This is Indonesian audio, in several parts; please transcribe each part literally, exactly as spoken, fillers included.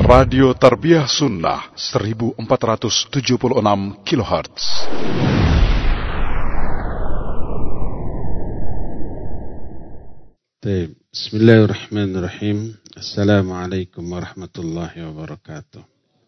Radio Tarbiyah Sunnah seribu empat ratus tujuh puluh enam kilohertz. Bismillahirrahmanirrahim. Assalamualaikum warahmatullahi wabarakatuh.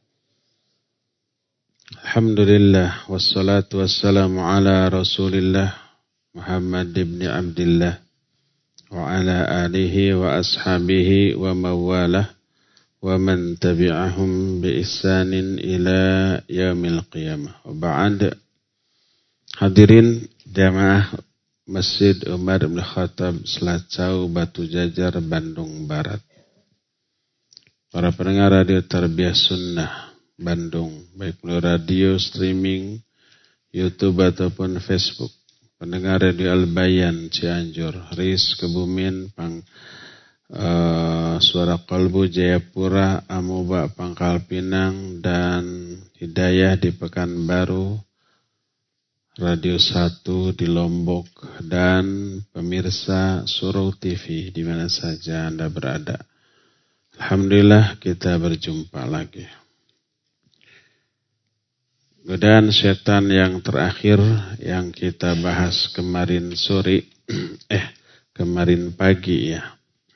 Alhamdulillah wassalatu wassalamu ala Rasulillah Muhammad ibn Abdullah wa ala alihi wa ashabihi wa mawalah wa man tabi'ahum bi ihsanin ila yaumil qiyamah. Wa ba'd. Hadirin jamaah Masjid Umar bin Khattab Selacau Batu Jajar Bandung Barat. Para pendengar radio Tarbiyah Sunnah Bandung, baik melalui radio, streaming, YouTube ataupun Facebook. Pendengar radio Al-Bayan Cianjur, Ris Kebumen, Pang Uh, Suara Kolbu Jayapura, Amoba Pangkal Pinang, dan Hidayah di Pekanbaru, Radio satu di Lombok, dan pemirsa Surau T V di mana saja Anda berada. Alhamdulillah kita berjumpa lagi. Godaan setan yang terakhir yang kita bahas kemarin sore, eh kemarin pagi ya.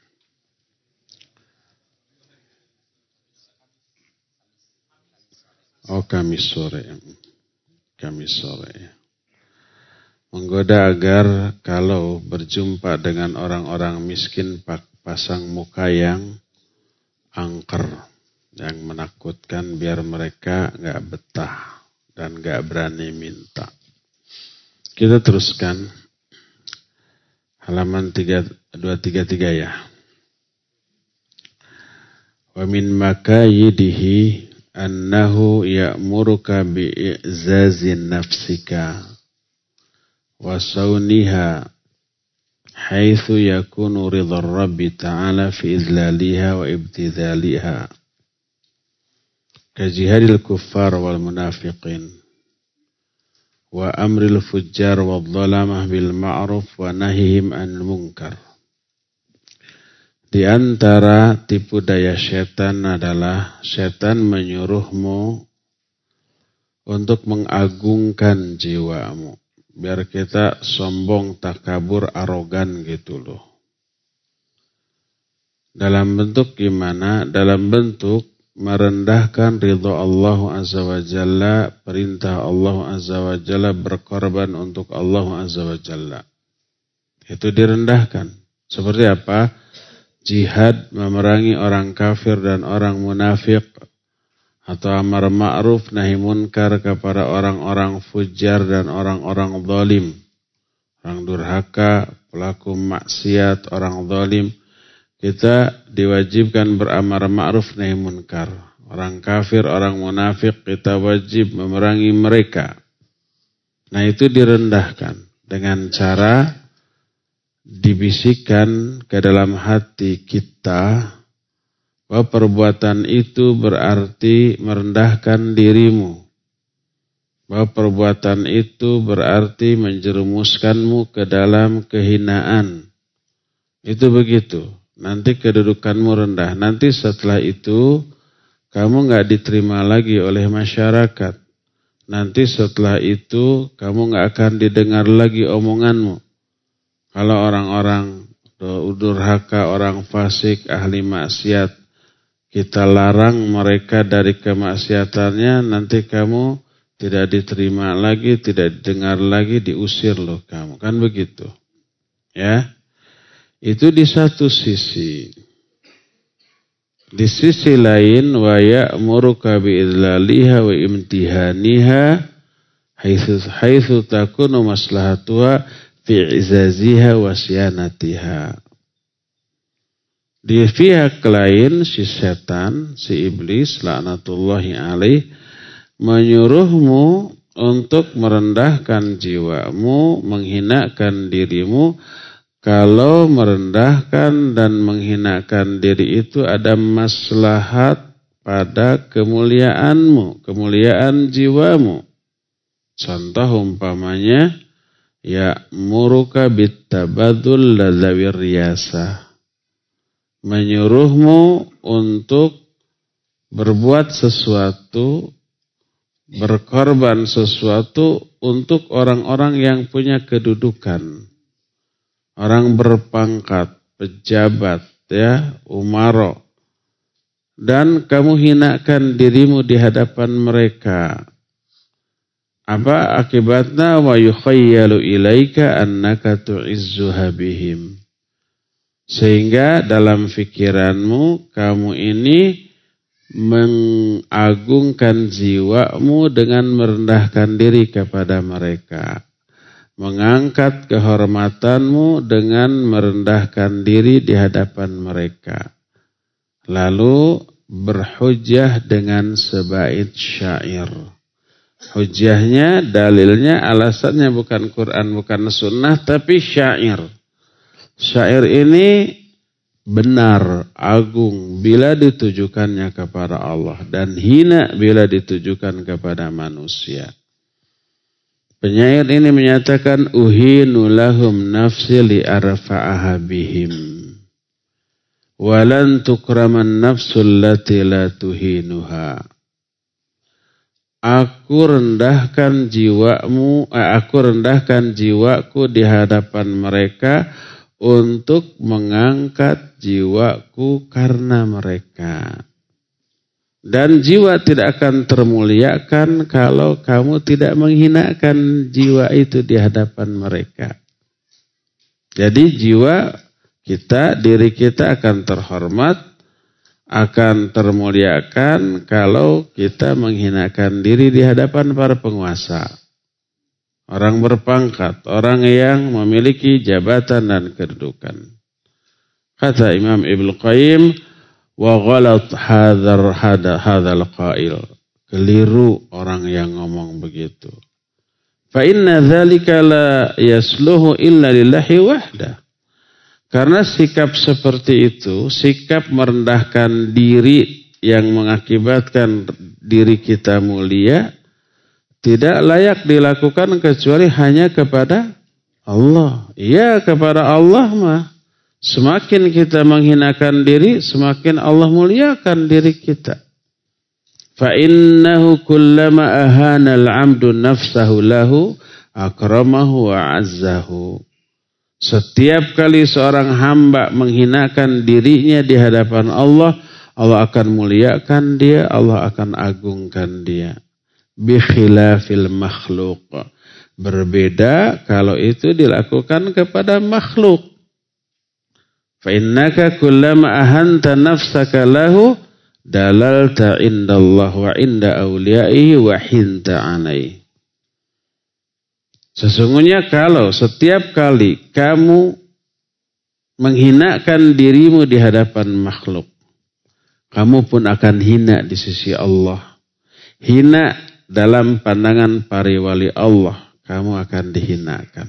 Oh, Kamis sore. Kamis sore. Menggoda agar kalau berjumpa dengan orang-orang miskin pasang muka yang angker, yang menakutkan biar mereka gak betah dan gak berani minta. Kita teruskan halaman dua tiga tiga ya. Wa min makayidihi annahu ya'muruka bi'izazin nafsika wa sauniha haitsu yakunu ridha Rabbi ta'ala fi izlaliha wa ibtidhaliha kajihadil kuffar wal munafiqin wa amril fujjar wal dhalamah bil ma'ruf wa nahihim anil munkar. Di antara tipu daya setan adalah setan menyuruhmu untuk mengagungkan jiwamu. Biar kita sombong, takabur, arogan gitu loh. Dalam bentuk gimana? Dalam bentuk merendahkan ridha Allah Azza wa Jalla, perintah Allah Azza wa Jalla, berkorban untuk Allah Azza wa Jalla. Itu direndahkan. Seperti apa? Jihad memerangi orang kafir dan orang munafik, atau amar ma'ruf nahi munkar kepada orang-orang fujar dan orang-orang zalim, orang durhaka, pelaku maksiat, orang zalim. Kita diwajibkan beramar ma'ruf nahi munkar. Orang kafir, orang munafik kita wajib memerangi mereka. Nah, itu direndahkan dengan cara dibisikkan ke dalam hati kita bahwa perbuatan itu berarti merendahkan dirimu, bahwa perbuatan itu berarti menjerumuskanmu ke dalam kehinaan. Itu begitu. Nanti kedudukanmu rendah. Nanti setelah itu kamu gak diterima lagi oleh masyarakat. Nanti setelah itu kamu gak akan didengar lagi omonganmu. Kalau orang-orang durhaka, orang fasik, ahli maksiat, kita larang mereka dari kemaksiatannya, nanti kamu tidak diterima lagi, tidak didengar lagi, diusir loh kamu. Kan begitu. Ya. Itu di satu sisi. Di sisi lain, wa ya'muruka bi'idlaliha wa imtihaniha haitsu haitsu takunu maslahatuha fi'izaziha wa syanatiha. Di pihak lain si setan, si iblis laknatullahi alaih menyuruhmu untuk merendahkan jiwamu, menghinakan dirimu. Kalau merendahkan dan menghinakan diri itu ada maslahat pada kemuliaanmu, kemuliaan jiwamu. Contoh umpamanya, ya muruka bittabadul ladzawir riyasah, menyuruhmu untuk berbuat sesuatu, berkorban sesuatu untuk orang-orang yang punya kedudukan. Orang berpangkat, pejabat, ya, umaro. Dan kamu hinakan dirimu di hadapan mereka. Apa akibatnya? Wa yukhayyalu ilaika annaka tu'izzuha bihim. Sehingga dalam fikiranmu kamu ini mengagungkan jiwamu dengan merendahkan diri kepada mereka. Mengangkat kehormatanmu dengan merendahkan diri di hadapan mereka. Lalu berhujjah dengan sebaik syair. Hujjahnya, dalilnya, alasannya bukan Quran, bukan sunnah, tapi syair. Syair ini benar, agung bila ditujukannya kepada Allah dan hina bila ditujukan kepada manusia. Penyair ini menyatakan uhinu lahum nafsi li arfa'aha bihim walan tukraman nafsul lati la tuhinuha. Aku rendahkan jiwamu, eh, aku rendahkan jiwaku di hadapan mereka untuk mengangkat jiwaku karena mereka. Dan jiwa tidak akan termuliakan kalau kamu tidak menghinakan jiwa itu di hadapan mereka. Jadi jiwa kita, diri kita akan terhormat, akan termuliakan kalau kita menghinakan diri di hadapan para penguasa. Orang berpangkat, orang yang memiliki jabatan dan kedudukan. Kata Imam Ibnu Qayyim, wa ghalat hadzal hadzal qail. Keliru orang yang ngomong begitu. Fa inna dzalika la yasluhu illa lillahi wahda. Karena sikap seperti itu, sikap merendahkan diri yang mengakibatkan diri kita mulia, tidak layak dilakukan kecuali hanya kepada Allah. Ya, kepada Allah mah. Semakin kita menghinakan diri, semakin Allah muliakan diri kita. Fa innahu kullama ahana al-'abdu nafsahu lahu akramahu wa 'azzahu. Setiap kali seorang hamba menghinakan dirinya di hadapan Allah, Allah akan muliakan dia, Allah akan agungkan dia. Bi khilafil makhluk. Berbeda kalau itu dilakukan kepada makhluk. Fa innaka kullama ahanta nafsaka lahu dalalta indallah wa inda awliyaihi wa hinta alaihi. Sesungguhnya kalau setiap kali kamu menghinakan dirimu di hadapan makhluk, kamu pun akan hina di sisi Allah. Hina dalam pandangan para wali Allah, kamu akan dihinakan.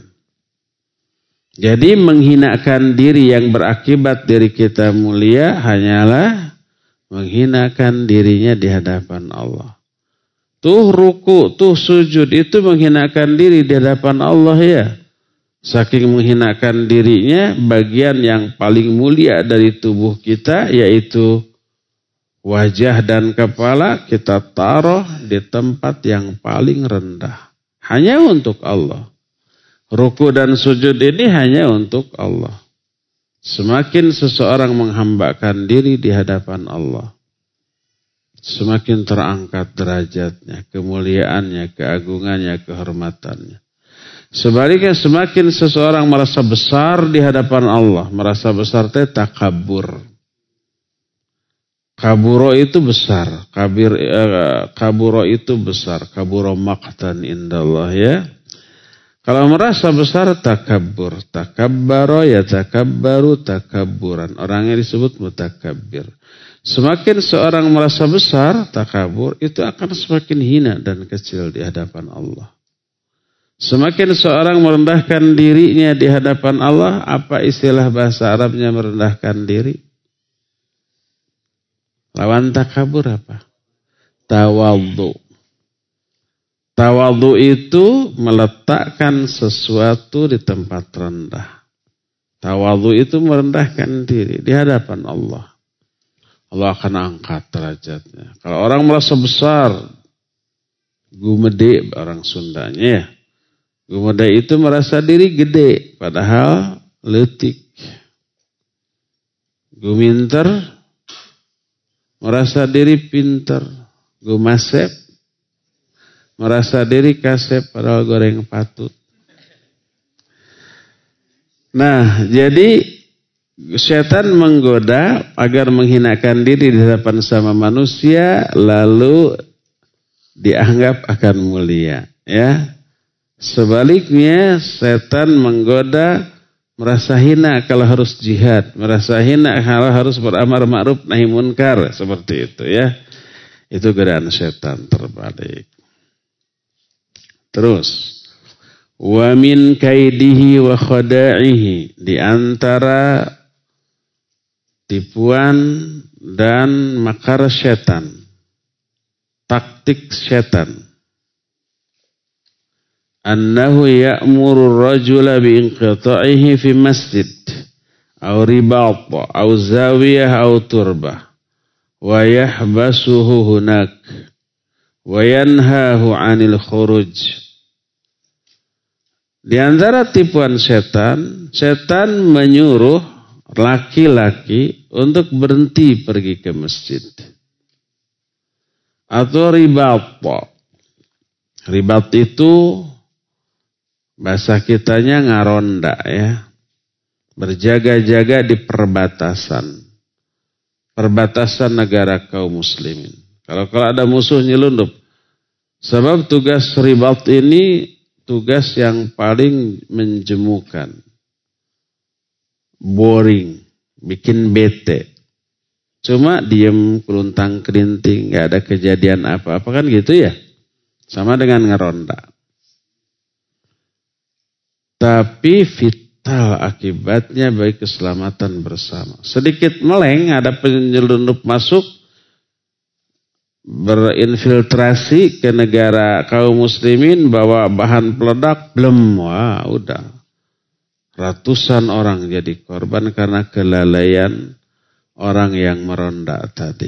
Jadi menghinakan diri yang berakibat diri kita mulia hanyalah menghinakan dirinya di hadapan Allah. Tuh ruku, tuh sujud itu menghinakan diri di hadapan Allah ya. Saking menghinakan dirinya, bagian yang paling mulia dari tubuh kita yaitu wajah dan kepala kita taruh di tempat yang paling rendah. Hanya untuk Allah. Ruku dan sujud ini hanya untuk Allah. Semakin seseorang menghambakan diri di hadapan Allah, semakin terangkat derajatnya, kemuliaannya, keagungannya, kehormatannya. Sebaliknya semakin seseorang merasa besar di hadapan Allah, merasa besar itu takabur. Kaburo itu besar, kabir eh, kaburo itu besar, kaburo maqtan indallah ya. Kalau merasa besar takabur, takabbaro ya takabbaru takabburan. Orangnya disebut mutakabbir. Semakin seorang merasa besar, takabur, itu akan semakin hina dan kecil di hadapan Allah. Semakin seorang merendahkan dirinya di hadapan Allah, apa istilah bahasa Arabnya merendahkan diri? Lawan takabur apa? Tawadhu. Tawadhu itu meletakkan sesuatu di tempat rendah. Tawadhu itu merendahkan diri di hadapan Allah. Allah akan angkat derajatnya. Kalau orang merasa besar, gumede orang Sundanya ya. Gumede itu merasa diri gede, padahal leutik. Guminter merasa diri pinter. Gumasep merasa diri kasep, padahal goreng patut. Nah, jadi setan menggoda agar menghinakan diri di hadapan sama manusia, lalu dianggap akan mulia. Ya, sebaliknya setan menggoda merasa hina kalau harus jihad, merasa hina kalau harus beramar ma'ruf nahi munkar, seperti itu ya. Itu godaan setan terbalik. Terus, wa min kaidihi wa khada'ihi, di antara tipuan dan makar setan, taktik setan, annahu ya'muru ar-rajula bi inqita'ihi fi masjid aw ribat aw zawiyah aw turbah wa yahbasuhu hunak wa yanhahu 'anil khuruj. Di antara tipuan setan, setan menyuruh laki-laki untuk berhenti pergi ke masjid. Atau ribat. Ribat itu bahasa kitanya ngaronda ya. Berjaga-jaga di perbatasan. Perbatasan negara kaum muslimin. Kalau kalau ada musuh nyelundup. Sebab tugas ribat ini tugas yang paling menjemukan. Boring. Bikin bete. Cuma diem keluntang kelinting. Gak ada kejadian apa-apa kan gitu ya. Sama dengan ngeronda. Tapi vital akibatnya bagi keselamatan bersama. Sedikit meleng ada penyelundup masuk. Berinfiltrasi ke negara kaum muslimin bawa bahan peledak, belum, wah udah ratusan orang jadi korban karena kelalaian orang yang meronda tadi.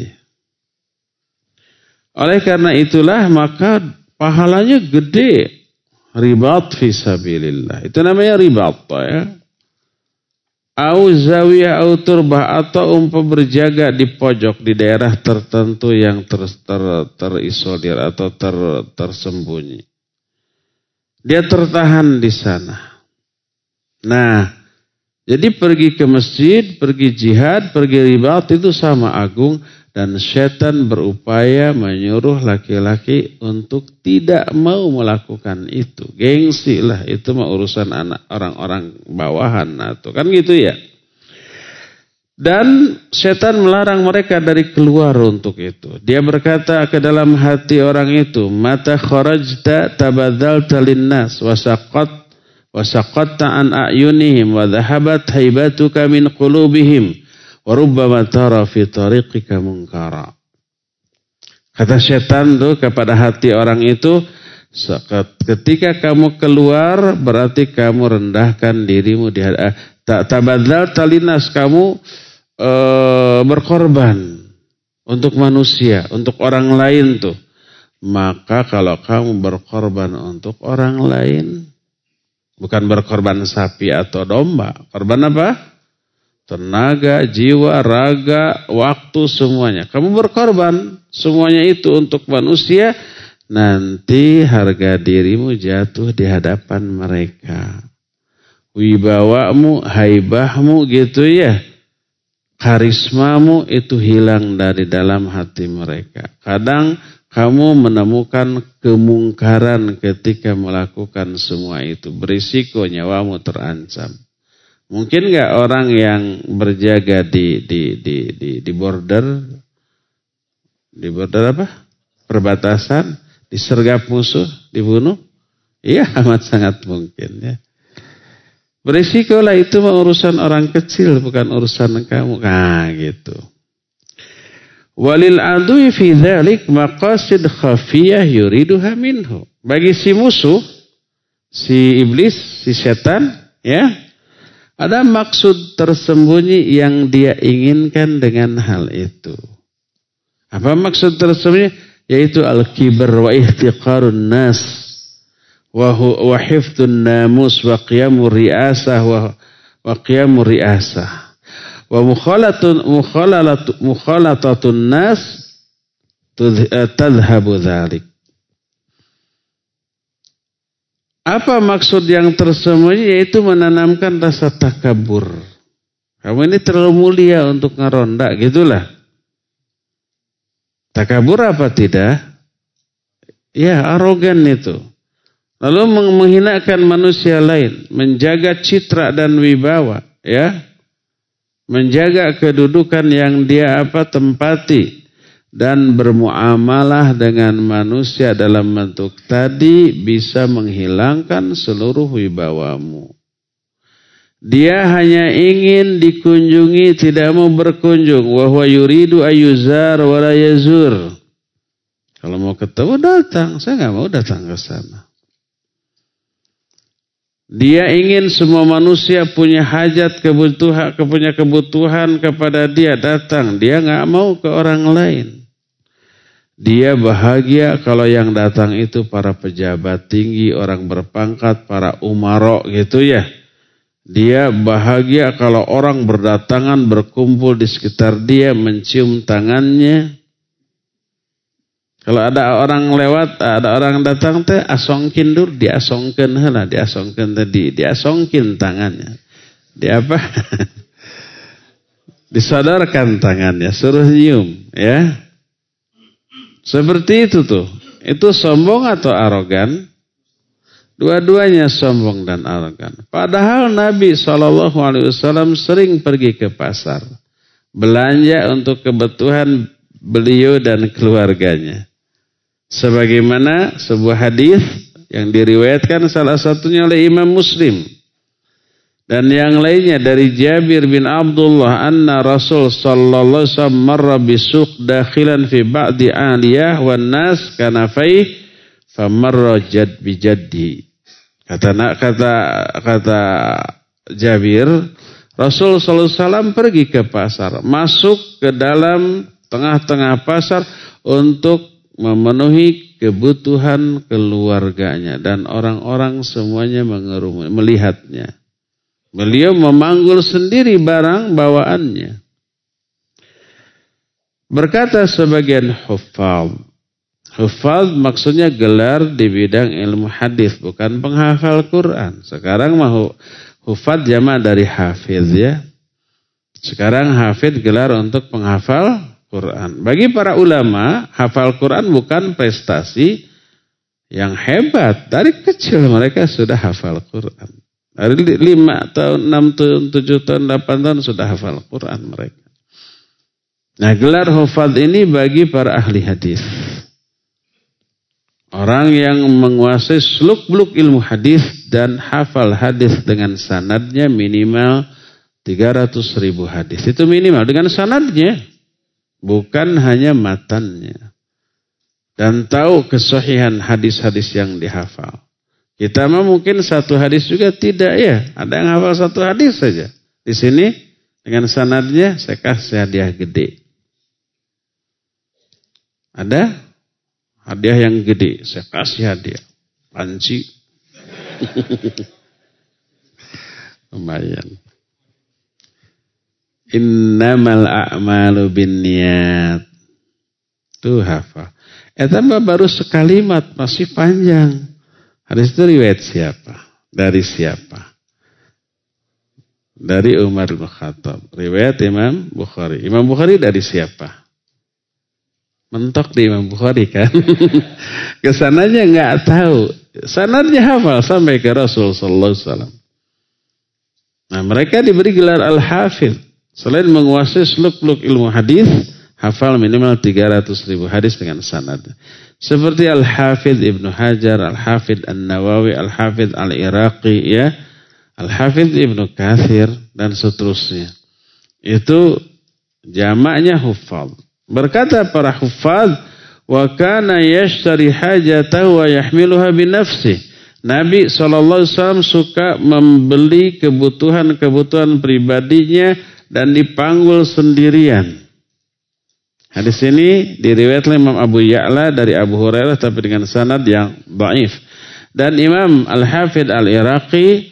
Oleh karena itulah maka pahalanya gede, ribat fisabilillah, itu namanya ribat ya. Au zawiyah au turbah, atau umpah berjaga di pojok di daerah tertentu yang ter, ter, terisolir atau ter, tersembunyi. Dia tertahan di sana. Nah, jadi pergi ke masjid, pergi jihad, pergi ribat itu sama agung. Dan setan berupaya menyuruh laki-laki untuk tidak mau melakukan itu. Gengsi lah, itu mah urusan anak orang-orang bawahan atau kan gitu ya. Dan setan melarang mereka dari keluar untuk itu. Dia berkata ke dalam hati orang itu, mata kharajta tabadzalta linnas wasaqat wasaqatta an a'yunihim wa dhahabat haibatuka min qulubihim. Warubbama tara fi tariqika munkara. Kata setan tuh kepada hati orang itu, ketika kamu keluar berarti kamu rendahkan dirimu di hadapan. Tabadzal talinas, kamu e, berkorban untuk manusia, untuk orang lain tuh. Maka kalau kamu berkorban untuk orang lain, bukan berkorban sapi atau domba, korban apa? Tenaga, jiwa, raga, waktu, semuanya. Kamu berkorban semuanya itu untuk manusia. Nanti harga dirimu jatuh di hadapan mereka. Wibawamu, haibahmu gitu ya. Karismamu itu hilang dari dalam hati mereka. Kadang kamu menemukan kemungkaran ketika melakukan semua itu. Berisiko nyawamu terancam. Mungkin nggak orang yang berjaga di di di di di border, di border apa? Perbatasan, disergap musuh, dibunuh? Iya, amat sangat mungkin ya. Berisiko lah, itu mah urusan orang kecil, bukan urusan kamu. Nah, gitu. Walil adui fi dzalik maqasid khafiyah yuriduha minhu. Bagi si musuh, si iblis, si setan, ya. Ada maksud tersembunyi yang dia inginkan dengan hal itu. Apa maksud tersebut? Yaitu al-kibar wa ihtiqarun nas wa wa hifdzun namus wa qiyamur riasah wa wa qiyamur riasah wa mukhalatun mukhalatun mukhalatatun nas tadhhabu dzalik. Apa maksud yang tersembunyi? Yaitu menanamkan rasa takabur. Kamu ini terlalu mulia untuk ngaronda, gitulah. Takabur apa tidak? Ya, arogan itu. Lalu menghinakan manusia lain, menjaga citra dan wibawa, ya. Menjaga kedudukan yang dia apa tempati dan bermuamalah dengan manusia dalam bentuk tadi bisa menghilangkan seluruh wibawamu. Dia hanya ingin dikunjungi, tidak mau berkunjung. Wa huwa yuridu ayyuzar wa la yazur. Kalau mau ketemu datang, saya enggak mau datang ke sana. Dia ingin semua manusia punya hajat, kebutuhan, punya kebutuhan kepada dia, datang. Dia enggak mau ke orang lain. Dia bahagia kalau yang datang itu para pejabat tinggi, orang berpangkat, para umaro gitu ya. Dia bahagia kalau orang berdatangan berkumpul di sekitar dia mencium tangannya. Kalau ada orang lewat, ada orang datang teh asongkin dur, diasongkeun heula, diasongkeun tadi, diasongkin tangannya. Di apa? Disodorkan tangannya, suruh nyium, ya. Seperti itu tuh. Itu sombong atau arogan? Dua-duanya sombong dan arogan. Padahal Nabi shallallahu alaihi wasallam sering pergi ke pasar. Belanja untuk kebutuhan beliau dan keluarganya. Sebagaimana sebuah hadis yang diriwayatkan salah satunya oleh Imam Muslim. Dan yang lainnya dari Jabir bin Abdullah anna Rasul sallallahu alaihi wasallam marra bisuq dakhilan fi ba'di aliyah wan nas kanafai famarra jad bijaddi. Kata kata kata Jabir, Rasul sallallahu alaihi wasallam pergi ke pasar, masuk ke dalam tengah-tengah pasar untuk memenuhi kebutuhan keluarganya dan orang-orang semuanya mengerumuni melihatnya. Beliau memanggul sendiri barang bawaannya. Berkata sebagian huffaz, huffaz maksudnya gelar di bidang ilmu hadis, bukan penghafal Quran. Sekarang mau huffaz jama' dari hafiz ya. Sekarang hafiz gelar untuk penghafal Quran. Bagi para ulama, hafal Quran bukan prestasi yang hebat. Dari kecil mereka sudah hafal Quran. Dari lima tahun, enam tahun, tujuh tahun, delapan tahun sudah hafal Quran mereka. Nah, gelar hufaz ini bagi para ahli hadis. Orang yang menguasai seluk-beluk ilmu hadis dan hafal hadis dengan sanadnya minimal tiga ratus ribu hadis. Itu minimal dengan sanadnya. Bukan hanya matannya. Dan tahu kesahihan hadis-hadis yang dihafal. Kita mah mungkin satu hadis juga tidak ya. Ada yang hafal satu hadis saja. Di sini dengan sanadnya saya kasih hadiah gede. Ada hadiah yang gede. Saya kasih hadiah. Panci. Lumayan. Innamal a'malu binniyat. Tuh hafal. Eh tambah baru sekalimat masih panjang. Hadis itu riwayat siapa? Dari siapa? Dari Umar bin Khattab. Riwayat Imam Bukhari. Imam Bukhari dari siapa? Mentok di Imam Bukhari kan? Kesananya nggak tahu. Sanadnya hafal sampai ke Rasul sallallahu alaihi wasallam. Nah, mereka diberi gelar Al-Hafidh. Selain menguasai seluk-beluk ilmu hadis, hafal minimal tiga ratus ribu hadis dengan sanad. Seperti Al-Hafidh Ibnu Hajar, Al-Hafidh An-Nawawi, Al-Hafidh Al-Iraqi, ya, Al-Hafidh Ibnu Katsir dan seterusnya. Itu jamaknya huffaz. Berkata para huffaz, wa kana yashtari hajatahu wa yahmiluha binafsihi. Nabi shallallahu alaihi wasallam suka membeli kebutuhan-kebutuhan pribadinya dan dipanggul sendirian. Hadis ini diriwayatkan Imam Abu Ya'la dari Abu Hurairah tapi dengan sanad yang dhaif. Dan Imam Al-Hafidh Al-Iraqi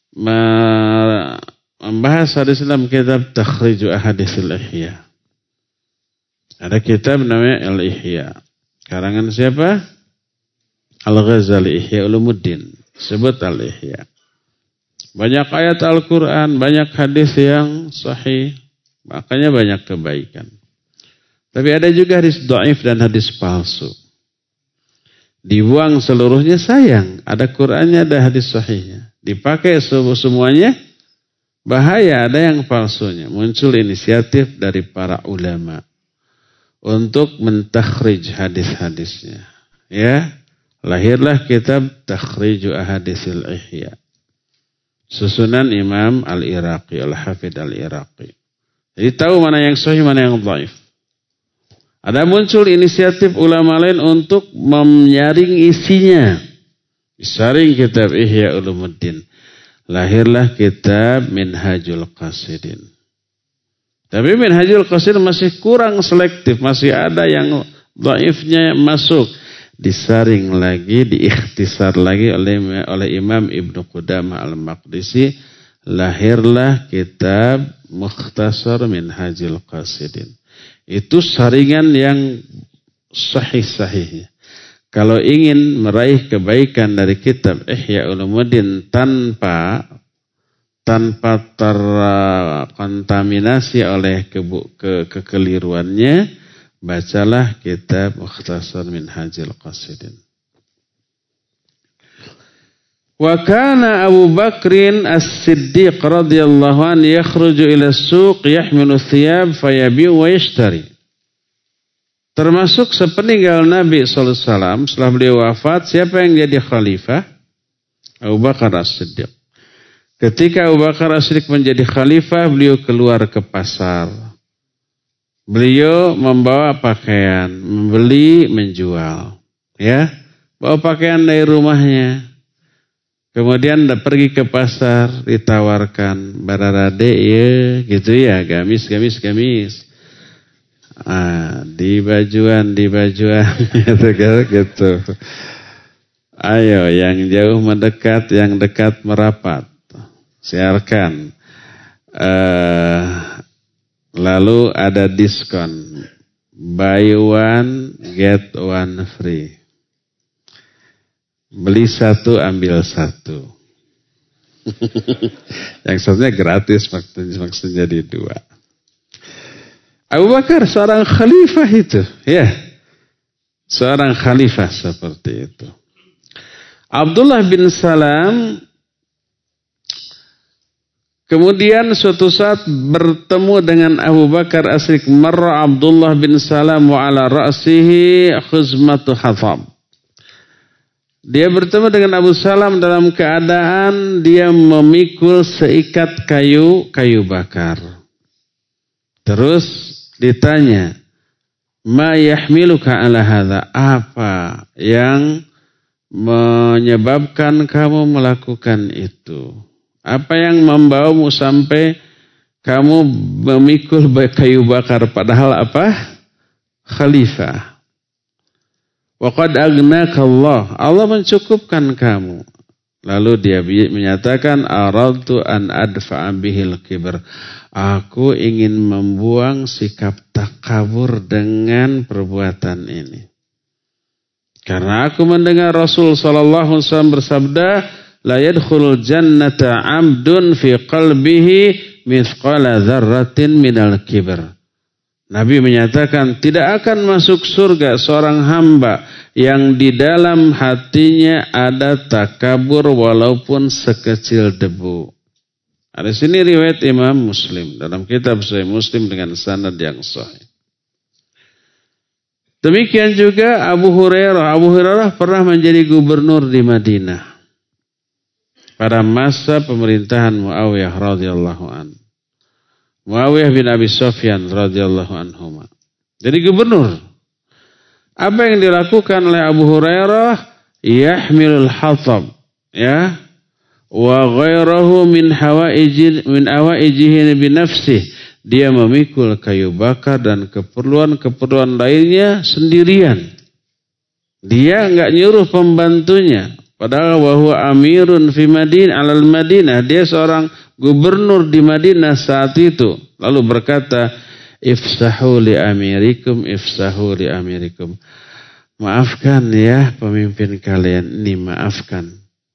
membahas hadis dalam kitab Takhriju Ahaditsil Ihya. Ada kitab namanya Al-Ihya. Karangan siapa? Al-Ghazali, Ihya Ulumuddin. Sebut Al-Ihya. Banyak ayat Al-Quran, banyak hadis yang sahih. Makanya banyak kebaikan. Tapi ada juga hadis dhaif dan hadis palsu. Dibuang seluruhnya sayang. Ada Qurannya, ada hadis sahihnya. Dipakai semuanya, bahaya, ada yang palsunya. Muncul inisiatif dari para ulama untuk mentakhrij hadis-hadisnya. Ya, lahirlah kitab Takhriju Ahaditsil Ihya. Susunan Imam Al-Iraqi, Al-Hafidh Al-Iraqi. Jadi tahu mana yang sahih, mana yang dhaif. Ada muncul inisiatif ulama lain untuk menyaring isinya. Disaring kitab Ihya Ulumuddin. Lahirlah kitab Minhajul Qasidin. Tapi Minhajul Qasidin masih kurang selektif. Masih ada yang dhaifnya masuk. Disaring lagi, diikhtisar lagi oleh, oleh Imam Ibnu Qudamah Al-Maqdisi. Lahirlah kitab Mukhtasar Minhajul Qasidin. Itu saringan yang sahih-sahihnya. Kalau ingin meraih kebaikan dari kitab Ihya Ulumuddin tanpa tanpa terkontaminasi oleh ke, ke, kekeliruannya, bacalah kitab Mukhtasar Minhajul Qasidin. Wa kana Abu Bakrin As-Siddiq radhiyallahu anhu yakhruju ila as-suq yahmilu thiyab fayabi'u wa yashtari. Termasuk sepeninggal Nabi sallallahu alaihi wasallam setelah beliau wafat, siapa yang jadi khalifah? Abu Bakar As-Siddiq. Ketika Abu Bakar As-Siddiq menjadi khalifah, beliau keluar ke pasar. Beliau membawa pakaian, membeli, menjual. Ya, bawa pakaian dari rumahnya. Kemudian pergi ke pasar, ditawarkan bararade ya, gitu ya, gamis, gamis, gamis. Ah, di bajuan, di bajuan, gitu. Ayo, yang jauh mendekat, yang dekat merapat. Siarkan. Uh, lalu ada diskon, buy one get one free. Beli satu, ambil satu. Yang satunya gratis, maksudnya, maksudnya jadi dua. Abu Bakar seorang khalifah itu. Ya, seorang khalifah seperti itu. Abdullah bin Salam kemudian suatu saat bertemu dengan Abu Bakar As-Siddiq. Marra Abdullah bin Salam wa ala ra'sihi khuzmatu hatab. Dia bertemu dengan Abu Salam dalam keadaan dia memikul seikat kayu, kayu bakar. Terus ditanya, ma yahmiluka ala hadha? Apa yang menyebabkan kamu melakukan itu? Apa yang membawamu sampai kamu memikul kayu bakar? Padahal apa? Khalifah. Waqad aghnaka Allah. Allah mencukupkan kamu. Lalu dia menyatakan, aradtu an adfa'a bihil kibr. Aku ingin membuang sikap takabur dengan perbuatan ini. Karena aku mendengar Rasul sallallahu alaihi wasallam bersabda, la yadkhulul jannata 'abdun fi qalbihi mithqala dzarratin minal kibr. Nabi menyatakan tidak akan masuk surga seorang hamba yang di dalam hatinya ada takabur walaupun sekecil debu. Ada sini riwayat Imam Muslim dalam kitab Sahih Muslim dengan sanad yang sahih. Demikian juga Abu Hurairah. Abu Hurairah pernah menjadi gubernur di Madinah pada masa pemerintahan Muawiyah radhiyallahu anhu. Muawiyah bin Abi Sufyan radhiyallahu anhuma. Jadi gubernur. Apa yang dilakukan oleh Abu Hurairah? Yahmilul hatab, ya, wa ghairahu min hawaiji min awaijihi bi nafsihi. dia memikul kayu bakar dan keperluan-keperluan lainnya sendirian. Dia enggak nyuruh pembantunya. Padahal wahwa amirun fi Madinah alal Madinah. Dia seorang gubernur di Madinah saat itu. Lalu berkata, ifsahu li amirikum, ifsahu li amirikum. Maafkan ya pemimpin kalian ini, maafkan.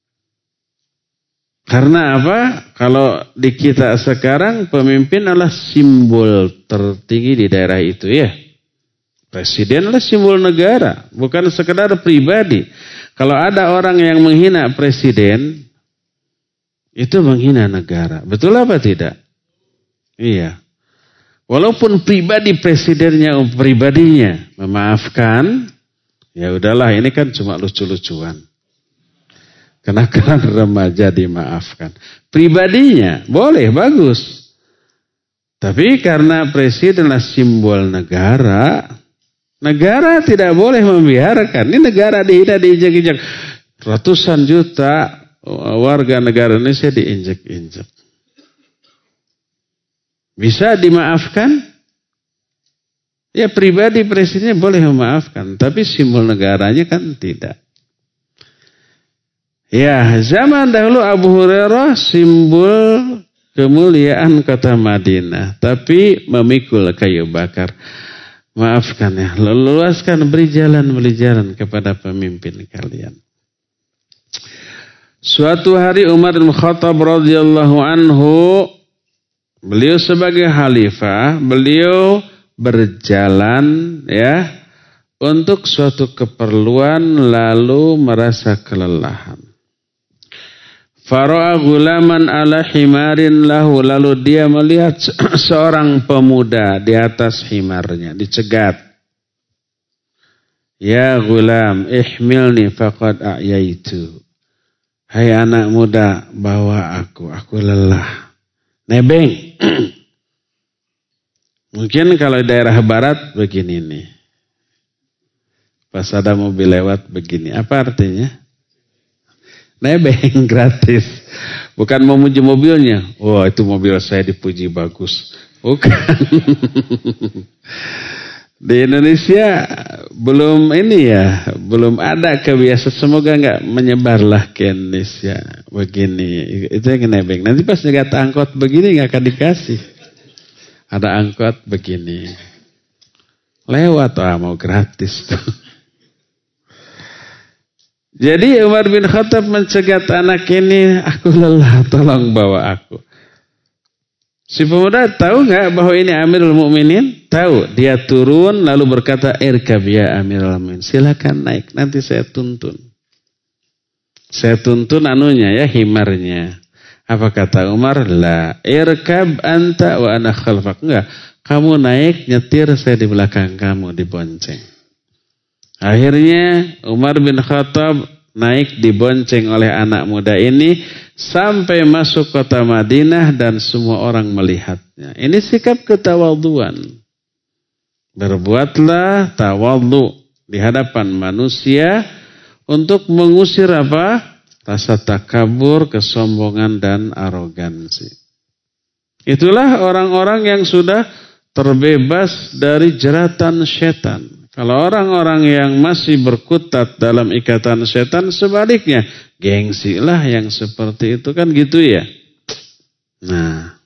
Karena apa? Kalau di kita sekarang pemimpin adalah simbol tertinggi di daerah itu ya. Presiden adalah simbol negara, bukan sekedar pribadi. Kalau ada orang yang menghina presiden, itu menghina negara. Betul apa tidak? Iya. Walaupun pribadi presidennya, pribadinya memaafkan, ya udahlah ini kan cuma lucu-lucuan. Kenakalan remaja dimaafkan. Pribadinya boleh, bagus. Tapi karena presiden adalah simbol negara, negara tidak boleh membiarkan. Ini negara dihina, diinjak-injak. Ratusan juta warga negara Indonesia diinjak-injak. Bisa dimaafkan? Ya pribadi presidennya boleh memaafkan. Tapi simbol negaranya kan tidak. Ya, zaman dahulu Abu Hurairah simbol kemuliaan kota Madinah, tapi memikul kayu bakar. Maafkan ya, luaskan, beri jalan, beri jalan kepada pemimpin kalian. Suatu hari Umar bin Khattab radhiyallahu anhu, beliau sebagai khalifah, beliau berjalan ya untuk suatu keperluan lalu merasa kelelahan. Fara'a gulaman ala himarin lahu. Lalu dia melihat seorang pemuda di atas himarnya. Dicegat. Ya gulam, ihmilni faqad a'yaitu. Hai anak muda, bawa aku. Aku lelah. Nebeng. Mungkin kalau di daerah barat begini nih. Pas ada mobil lewat begini. Apa artinya? Nebeng, gratis. Bukan memuji mobilnya. Oh itu mobil saya dipuji bagus. Bukan. Di Indonesia belum ini ya. Belum ada kebiasaan. Semoga gak menyebarlah ke Indonesia. Begini. Itu yang nebeng. Nanti pas nyegat angkot begini gak akan dikasih. Ada angkot begini. Lewat. Wah mau gratis tuh. Jadi Umar bin Khattab mencegat anak ini, aku lelah, tolong bawa aku. Si pemuda tahu nggak bahwa ini Amirul Mukminin? Tahu. Dia turun lalu berkata, irkab ya Amirul Mukminin, silakan naik, nanti saya tuntun. Saya tuntun anunya ya, himarnya. Apa kata Umar? La, irkab anta wa ana khalfak. Enggak, kamu naik nyetir, saya di belakang kamu dibonceng. Akhirnya Umar bin Khattab naik dibonceng oleh anak muda ini sampai masuk kota Madinah dan semua orang melihatnya. Ini sikap ketawadhuan. Berbuatlah tawadhu di hadapan manusia untuk mengusir apa? Rasa takabur, kesombongan dan arogansi. Itulah orang-orang yang sudah terbebas dari jeratan setan. Kalau orang-orang yang masih berkutat dalam ikatan setan, sebaliknya gengsi lah yang seperti itu, kan gitu ya. Nah,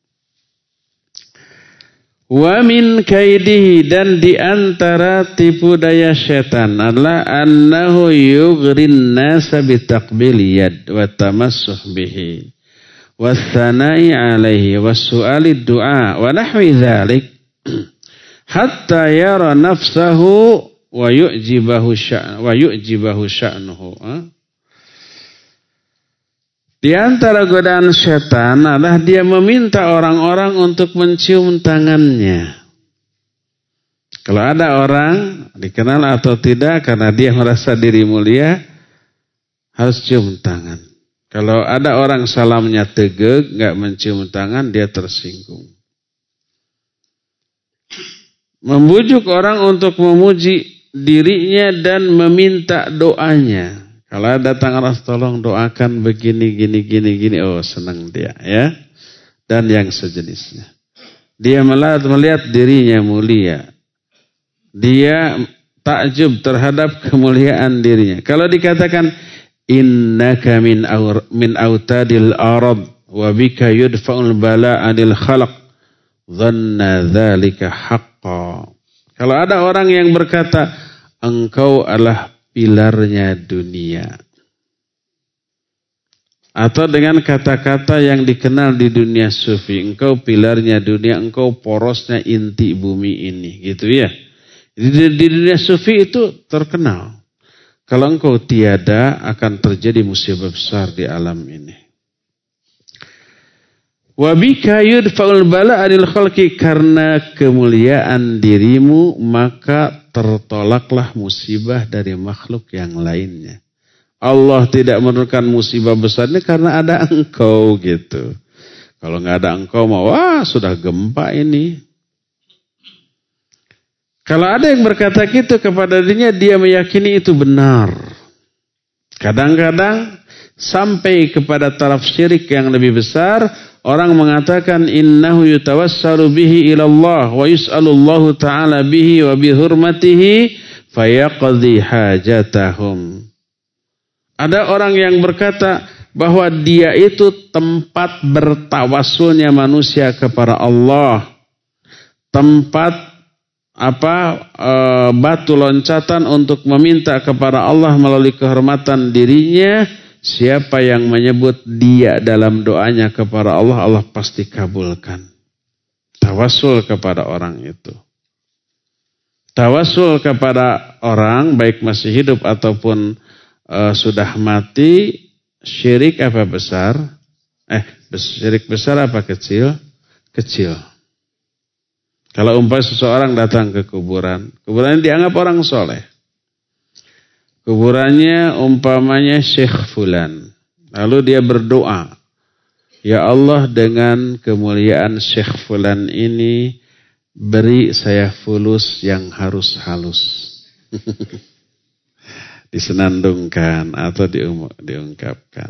wa min kaidihi, dan di antara tipu daya setan adalah annahu yughrin nasa bitaqbil yad wa tamassuh bihi wathana'i alaihi wasu'ali du'a wa nahwi dzalik. Hatta yara nafsahu wa yu'jibahu sya'n wa yu'jibahu sya'nuhu. Di antara godaan setan adalah dia meminta orang-orang untuk mencium tangannya. Kalau ada orang dikenal atau tidak karena dia merasa diri mulia, harus cium tangan. Kalau ada orang salamnya tegeg, enggak mencium tangan, dia tersinggung. Membujuk orang untuk memuji dirinya dan meminta doanya. Kalau datang orang tolong doakan begini, gini, gini, gini. Oh senang dia ya. Dan yang sejenisnya. Dia melihat, melihat dirinya mulia. Dia takjub terhadap kemuliaan dirinya. Kalau dikatakan innaka min aur, min autadil arad wa bika yudfa'ul bala'a lil khalaq dhanna dzalika haqqan. Kalau ada orang yang berkata engkau adalah pilarnya dunia, atau dengan kata-kata yang dikenal di dunia sufi, engkau pilarnya dunia, engkau porosnya inti bumi ini, gitu ya. Di, di dunia sufi itu terkenal. Kalau engkau tiada akan terjadi musibah besar di alam ini. Wa bika yudfa'ul bala'a lil khalqi, karena kemuliaan dirimu maka tertolaklah musibah dari makhluk yang lainnya. Allah tidak menurunkan musibah besar ini karena ada engkau gitu. Kalau nggak ada engkau mah wah sudah gempa ini. Kalau ada yang berkata gitu kepada dirinya, dia meyakini itu benar. Kadang-kadang sampai kepada taraf syirik yang lebih besar, orang mengatakan innahu yutawassalu bihi ilallah wa yus'alullahu ta'ala bihi wa bihurmatihi fayaqdi hajatahum. Ada orang yang berkata bahwa dia itu tempat bertawassulnya manusia kepada Allah. Tempat apa e, batu loncatan untuk meminta kepada Allah melalui kehormatan dirinya. Siapa yang menyebut dia dalam doanya kepada Allah, Allah pasti kabulkan. Tawassul kepada orang itu. Tawassul kepada orang baik masih hidup ataupun e, sudah mati, syirik apa besar? Eh, syirik besar apa kecil? Kecil. Kalau umpamanya seseorang datang ke kuburan, kuburannya dianggap orang soleh. Kuburannya umpamanya Syekh Fulan. Lalu dia berdoa, ya Allah dengan kemuliaan Syekh Fulan ini, beri saya fulus yang harus halus. Disenandungkan atau diungkapkan.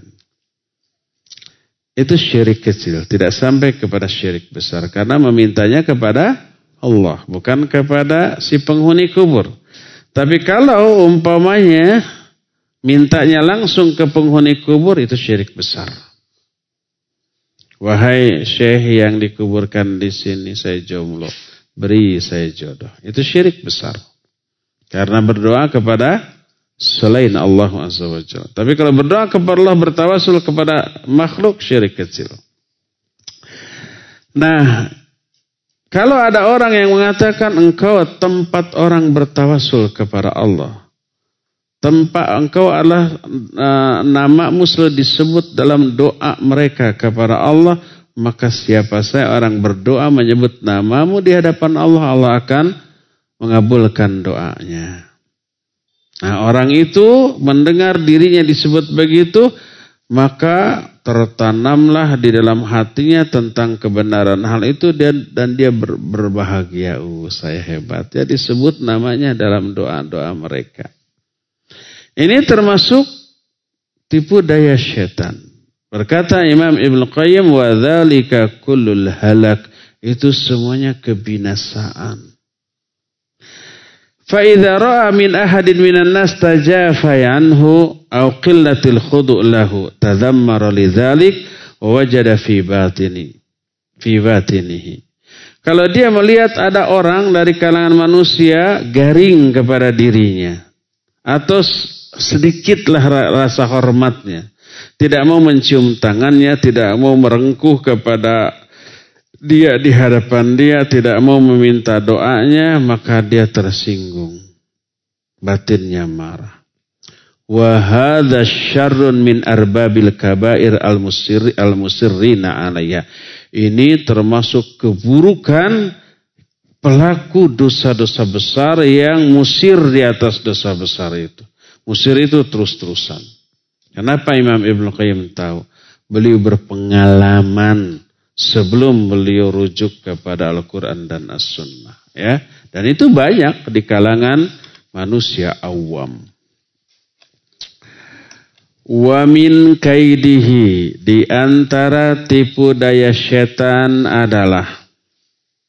Itu syirik kecil, tidak sampai kepada syirik besar. Karena memintanya kepada Allah, bukan kepada si penghuni kubur. Tapi kalau umpamanya mintanya langsung ke penghuni kubur, itu syirik besar. Wahai syekh yang dikuburkan di sini, saya jomblo, beri saya jodoh. Itu syirik besar. Karena berdoa kepada selain Allah Azza wa Jalla. Tapi kalau berdoa kepada Allah, bertawasul kepada makhluk, syirik kecil. Nah, kalau ada orang yang mengatakan engkau tempat orang bertawasul kepada Allah. Tempat engkau adalah uh, namamu selalu disebut dalam doa mereka kepada Allah. Maka siapa saya orang berdoa menyebut namamu di hadapan Allah, Allah akan mengabulkan doanya. Nah, orang itu mendengar dirinya disebut begitu, maka tertanamlah di dalam hatinya tentang kebenaran hal itu, dan, dan dia ber, berbahagia. Uh, saya hebat. Ya, disebut namanya dalam doa-doa mereka. Ini termasuk tipu daya syaitan. Berkata Imam Ibnu Qayyim, wa dzalika kullul halak. Itu semuanya kebinasaan. فَإِذَا رَأَى مِنْ أَحَدٍ مِنَ النَّاسِ تَجَافَى عَنْهُ أَوْ قِلَّةِ الْخُضُوعِ لَهُ تَذَمَّرَ لِذَلِكَ وَوَجَدَ فِي بَاطِنِهِ فِي بَاطِنِهِ. Kalau dia melihat ada orang dari kalangan manusia garing kepada dirinya, atau sedikitlah rasa hormatnya, tidak mau mencium tangannya, tidak mau merengkuh kepada dia di hadapan dia, tidak mau meminta doanya, maka dia tersinggung. Batinnya marah. Wa hadza syarrun min arbabil kabair al-musirri al-musirrina 'alayha. Ini termasuk keburukan pelaku dosa-dosa besar yang musir di atas dosa besar itu. Musir itu terus-terusan. Kenapa Imam Ibnu Qayyim tahu? Beliau berpengalaman sebelum beliau rujuk kepada Al-Quran dan As-Sunnah. Ya. Dan itu banyak di kalangan manusia awam. Wa min kaidihi, di antara tipu daya syaitan adalah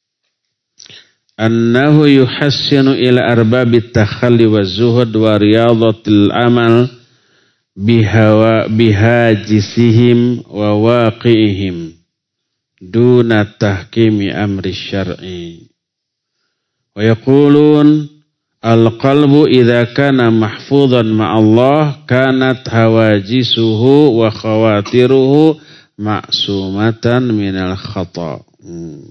annahu yuhassinu ila arbabit takhalli wa zuhud wa riyadatil amal bihawa bihajisihim wa waqi'ihim duna tahkimi amri syar'i. Wa yaqulun al-qalbu idza kana mahfuzan ma'allah kanat hawajisuhu wa khawatiruhu ma'sumatan minal khata'. Hmm.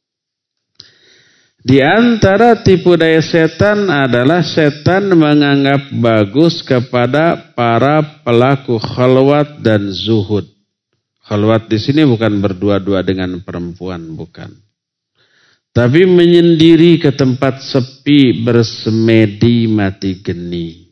Di antara tipu daya setan adalah setan menganggap bagus kepada para pelaku khalwat dan zuhud. Khalwat di sini bukan berdua-dua dengan perempuan, bukan. Tapi menyendiri ke tempat sepi, bersemedi mati geni.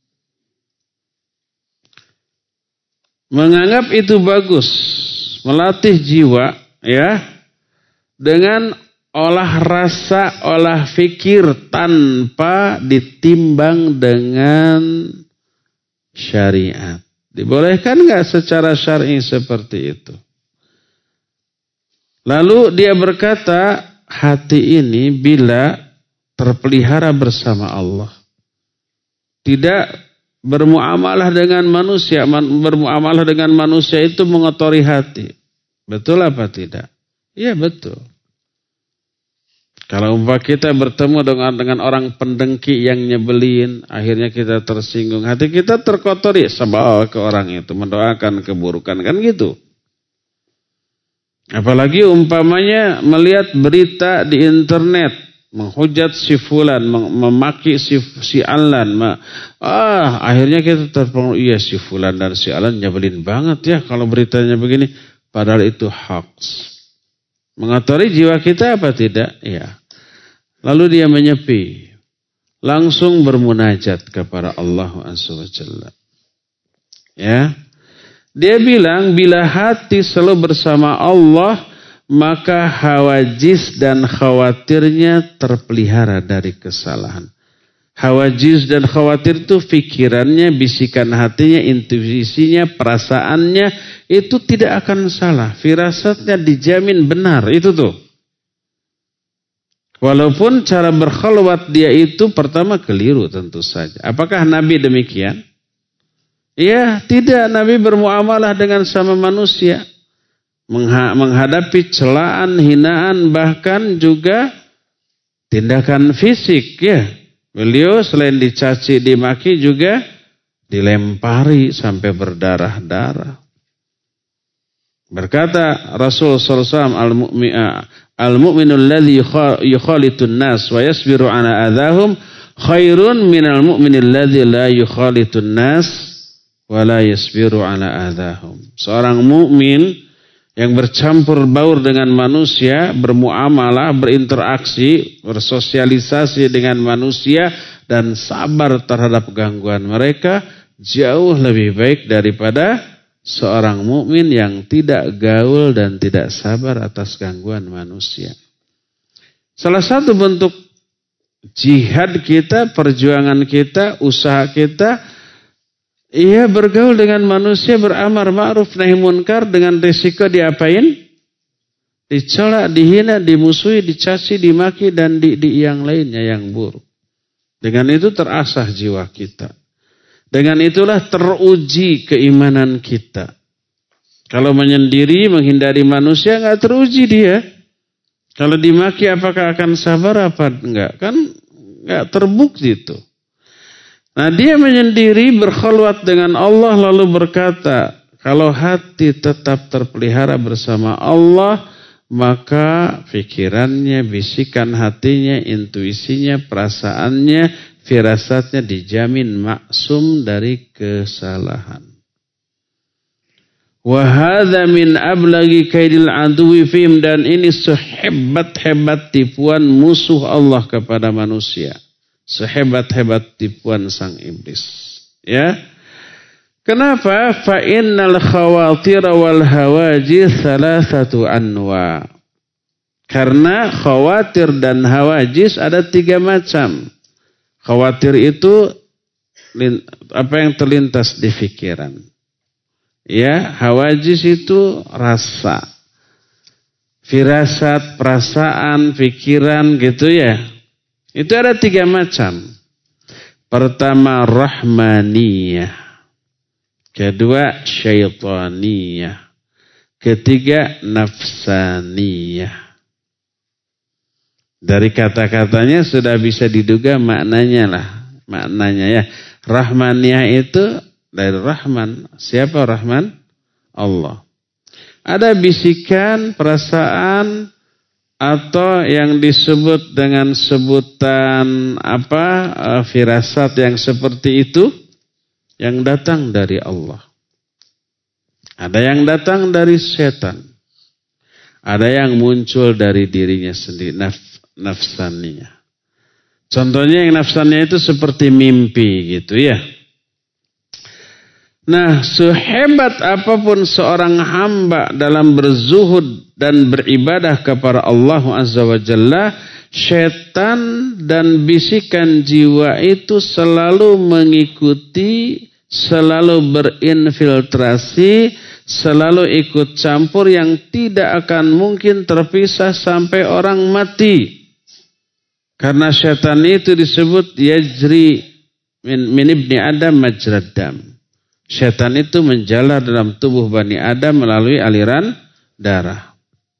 Menganggap itu bagus, melatih jiwa, ya, dengan olah rasa, olah fikir tanpa ditimbang dengan syariat. Dibolehkan nggak secara syar'i seperti itu? Lalu dia berkata, hati ini bila terpelihara bersama Allah, tidak bermuamalah dengan manusia, bermuamalah dengan manusia itu mengotori hati. Betul apa tidak? Iya betul. Kalau umpama kita bertemu dengan dengan orang pendengki yang nyebelin, akhirnya kita tersinggung, hati kita terkotori, sebal ke orang itu, mendoakan keburukan, kan gitu. Apalagi umpamanya melihat berita di internet, menghujat si fulan, memaki si, si alan, ah akhirnya kita terpengaruh, iya si fulan dan si alan nyebelin banget ya kalau beritanya begini, padahal itu hoax. Mengotori jiwa kita apa tidak? Iya. Lalu dia menyepi, langsung bermunajat kepada Allah Azza wa Jalla. Ya, dia bilang bila hati selalu bersama Allah, maka hawajis dan khawatirnya terpelihara dari kesalahan. Hawajis dan khawatir itu pikirannya, bisikan hatinya, intuisinya, perasaannya itu tidak akan salah. Firasatnya dijamin benar, itu tuh. Walaupun cara berkhalwat dia itu pertama keliru tentu saja. Apakah Nabi demikian? Ya, tidak. Nabi bermuamalah dengan sama manusia. Menghadapi celaan, hinaan, bahkan juga tindakan fisik. Ya, beliau selain dicaci, dimaki juga dilempari sampai berdarah-darah. Berkata Rasul sallallahu alaihi wasallam, al-mu'minu alladhi yukhalitun nas wa yasbiru ala adahum khairun minal mu'minil ladzi la yukhalitun nas wa la yasbiru ala adahum. Seorang mukmin yang bercampur baur dengan manusia, bermuamalah, berinteraksi, bersosialisasi dengan manusia dan sabar terhadap gangguan mereka jauh lebih baik daripada seorang mukmin yang tidak gaul dan tidak sabar atas gangguan manusia. Salah satu bentuk jihad kita, perjuangan kita, usaha kita, ia bergaul dengan manusia, beramar ma'ruf nahi munkar dengan risiko diapain? Dicela, dihina, dimusuhi, dicaci, dimaki dan di, di yang lainnya yang buruk. Dengan itu terasah jiwa kita. Dengan itulah teruji keimanan kita. Kalau menyendiri, menghindari manusia, nggak teruji dia. Kalau dimaki, apakah akan sabar apa enggak? Kan nggak terbukti itu. Nah, dia menyendiri, berkhalwat dengan Allah, lalu berkata, kalau hati tetap terpelihara bersama Allah, maka pikirannya, bisikan hatinya, intuisinya, perasaannya, firasatnya dijamin maksum dari kesalahan. Wa hadza min ablagi kaidil aduwi fihim, dan ini sehebat-hebat tipuan musuh Allah kepada manusia. Sehebat-hebat tipuan sang iblis. Ya. Kenapa? Fa innal khawatir wal hawajis salasatu anwa. Karena khawatir dan hawajis ada tiga macam. Khawatir itu apa yang terlintas di pikiran. Ya, hawajis itu rasa. firasat, perasaan, pikiran gitu ya. Itu ada tiga macam. Pertama rahmaniyah. Kedua syaitaniyah. Ketiga nafsaniyah. Dari kata-katanya sudah bisa diduga maknanya lah. Maknanya ya. Rahmaniyah itu dari Rahman. Siapa Rahman? Allah. Ada bisikan, perasaan, atau yang disebut dengan sebutan apa, firasat yang seperti itu, yang datang dari Allah. Ada yang datang dari setan. Ada yang muncul dari dirinya sendiri, naf, nafsannya. Contohnya yang nafsannya itu seperti mimpi gitu ya. Nah, sehebat apapun seorang hamba dalam berzuhud dan beribadah kepada Allah Azza wa Jalla, syaitan dan bisikan jiwa itu selalu mengikuti, selalu berinfiltrasi, selalu ikut campur yang tidak akan mungkin terpisah sampai orang mati. Karena syaitan itu disebut yajri min, min ibni Adam majrad dam. Syaitan itu menjalar dalam tubuh Bani Adam melalui aliran darah.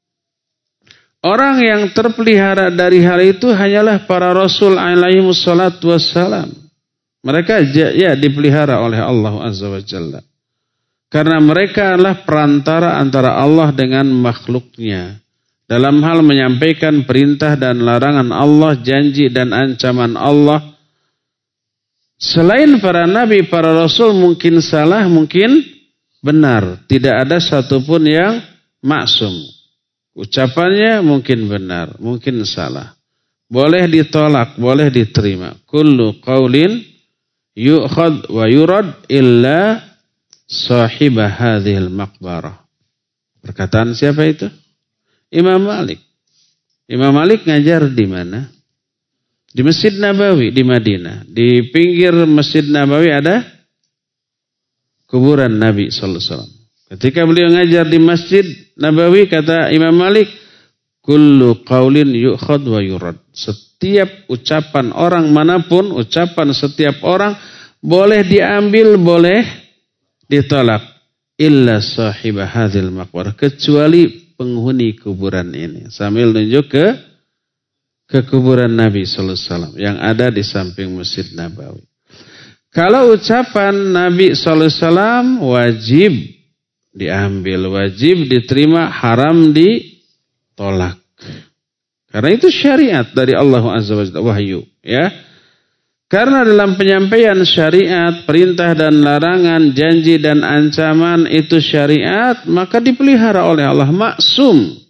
Orang yang terpelihara dari hal itu hanyalah para Rasul alaihi wassalatu wassalam. Mereka ya dipelihara oleh Allah Azza wa Jalla. Karena mereka adalah perantara antara Allah dengan makhluknya. Dalam hal menyampaikan perintah dan larangan Allah, janji dan ancaman Allah. Selain para nabi, para rasul mungkin salah, mungkin benar. Tidak ada satupun yang maksum. Ucapannya mungkin benar, mungkin salah. Boleh ditolak, boleh diterima. Kullu qaulin yu'khad wa yurad illa sahibah hadhil maqbarah. Perkataan siapa itu? Imam Malik. Imam Malik ngajar di mana? Di Masjid Nabawi di Madinah. Di pinggir Masjid Nabawi ada kuburan Nabi sallallahu alaihi wasallam. Ketika beliau ngajar di Masjid Nabawi, kata Imam Malik, kullu qaulin yu'khad wa yurad. Setiap ucapan orang manapun, ucapan setiap orang boleh diambil, boleh ditolak. Illa sahibah hadzal maqbar, kecuali penghuni kuburan ini. Sambil nunjuk ke ke kuburan Nabi sallallahu alaihi wasallam yang ada di samping Masjid Nabawi. Kalau ucapan Nabi sallallahu alaihi wasallam wajib diambil, wajib diterima, haram ditolak. Karena itu syariat dari Allah Azza wa Jalla, wahyu, ya. Karena dalam penyampaian syariat, perintah dan larangan, janji dan ancaman itu syariat, maka dipelihara oleh Allah, maksum.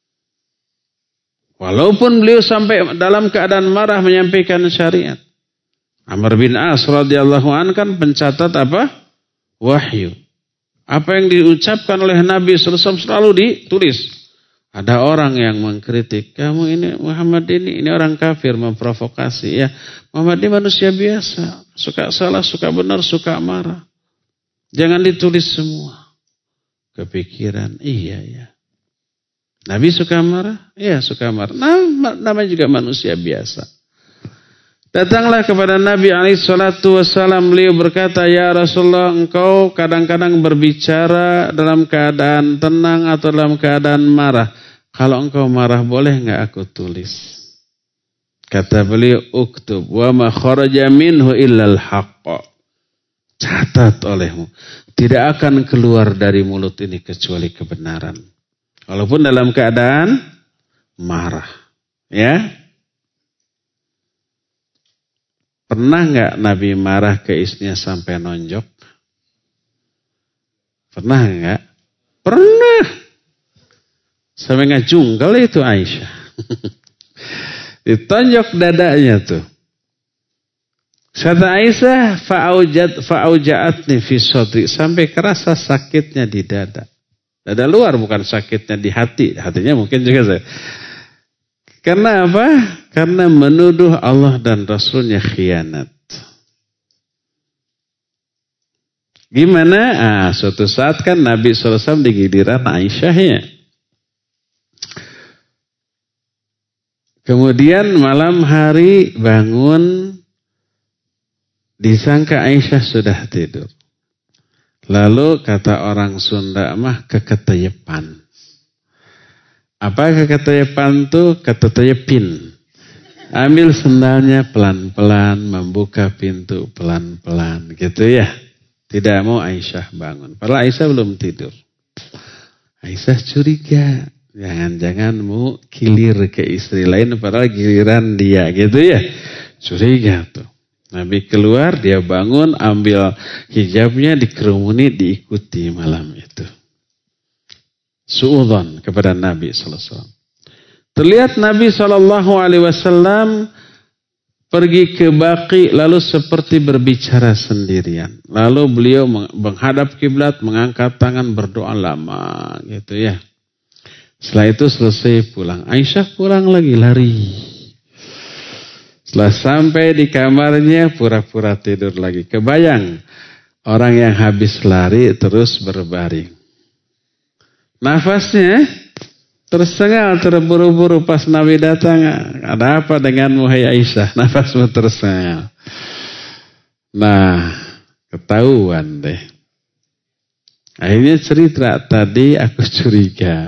Walaupun beliau sampai dalam keadaan marah menyampaikan syariat. Amr bin As radhiyallahu anhu kan pencatat apa? Wahyu. Apa yang diucapkan oleh Nabi sallallahu alaihi wasallam selalu ditulis. Ada orang yang mengkritik, kamu ini Muhammad ini ini orang kafir, memprovokasi ya. Muhammad ini manusia biasa, suka salah, suka benar, suka marah. Jangan ditulis semua. Kepikiran, iya ya. Nabi suka marah? Iya suka marah. Nah, namanya juga manusia biasa. Datanglah kepada Nabi alaihi salatu wassalam, beliau berkata, ya Rasulullah, engkau kadang-kadang berbicara dalam keadaan tenang atau dalam keadaan marah. Kalau engkau marah boleh enggak aku tulis? Kata beliau, uktub wa ma kharaja minhu illal haqq. Catat olehmu, tidak akan keluar dari mulut ini kecuali kebenaran. Walaupun dalam keadaan marah. Ya. Pernah enggak Nabi marah ke istrinya sampai nonjok? Pernah enggak? Pernah. Sampai ngajunggal itu Aisyah. Ditonjok dadanya tuh. Kata Aisyah, fa'aujat fa'auja'atni fi sadri, sampai kerasa sakitnya di dada. Dada luar, bukan sakitnya di hati. Hatinya mungkin juga saya. Karena apa? Karena menuduh Allah dan Rasulnya khianat. Gimana? Ah, suatu saat kan Nabi sallallahu alaihi wasallam di giliran Aisyahnya. Kemudian malam hari bangun, disangka Aisyah sudah tidur. Lalu kata orang Sunda mah keketeyepan. Apa keketeyepan tuh? Keteteyepin. Ambil sendalnya pelan-pelan, membuka pintu pelan-pelan, gitu ya. Tidak mau Aisyah bangun. Padahal Aisyah belum tidur. Aisyah curiga. Jangan-jangan mau kilir ke istri lain, padahal giliran dia, gitu ya. Curiga tuh. Nabi keluar, dia bangun, ambil hijabnya, dikerumuni, diikuti malam itu. Su'udhan kepada Nabi sallallahu alaihi wasallam. Terlihat Nabi sallallahu alaihi wasallam pergi ke Baqi lalu seperti berbicara sendirian. Lalu beliau menghadap kiblat, mengangkat tangan, berdoa lama gitu ya. Setelah itu selesai pulang. Aisyah pulang lagi, lari. Setelah sampai di kamarnya pura-pura tidur lagi. Kebayang orang yang habis lari terus berbaring. Nafasnya tersengal, terburu-buru pas Nabi datang. Ada apa denganmu hai Aisyah? Nafasmu tersengal. Nah, ketahuan deh. Akhirnya cerita, tadi aku curiga.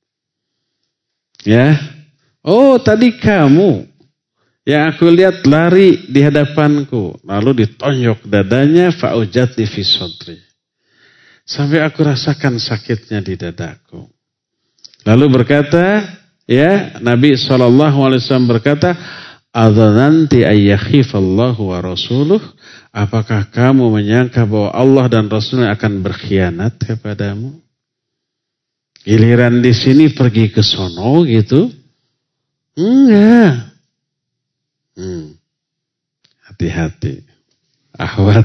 Ya. Oh, tadi kamu yang aku lihat lari di hadapanku. Lalu ditonjok dadanya, fa'ujatni fi sodri. Sampai aku rasakan sakitnya di dadaku. Lalu berkata, ya Nabi shallallahu alaihi wasallam berkata, adhananti ayyakhifallahu wa rasuluh. Apakah kamu menyangka bahwa Allah dan Rasulnya akan berkhianat kepadamu? Giliran di sini pergi ke sono gitu? Enggak. Hmm. Hati-hati. Ahwat.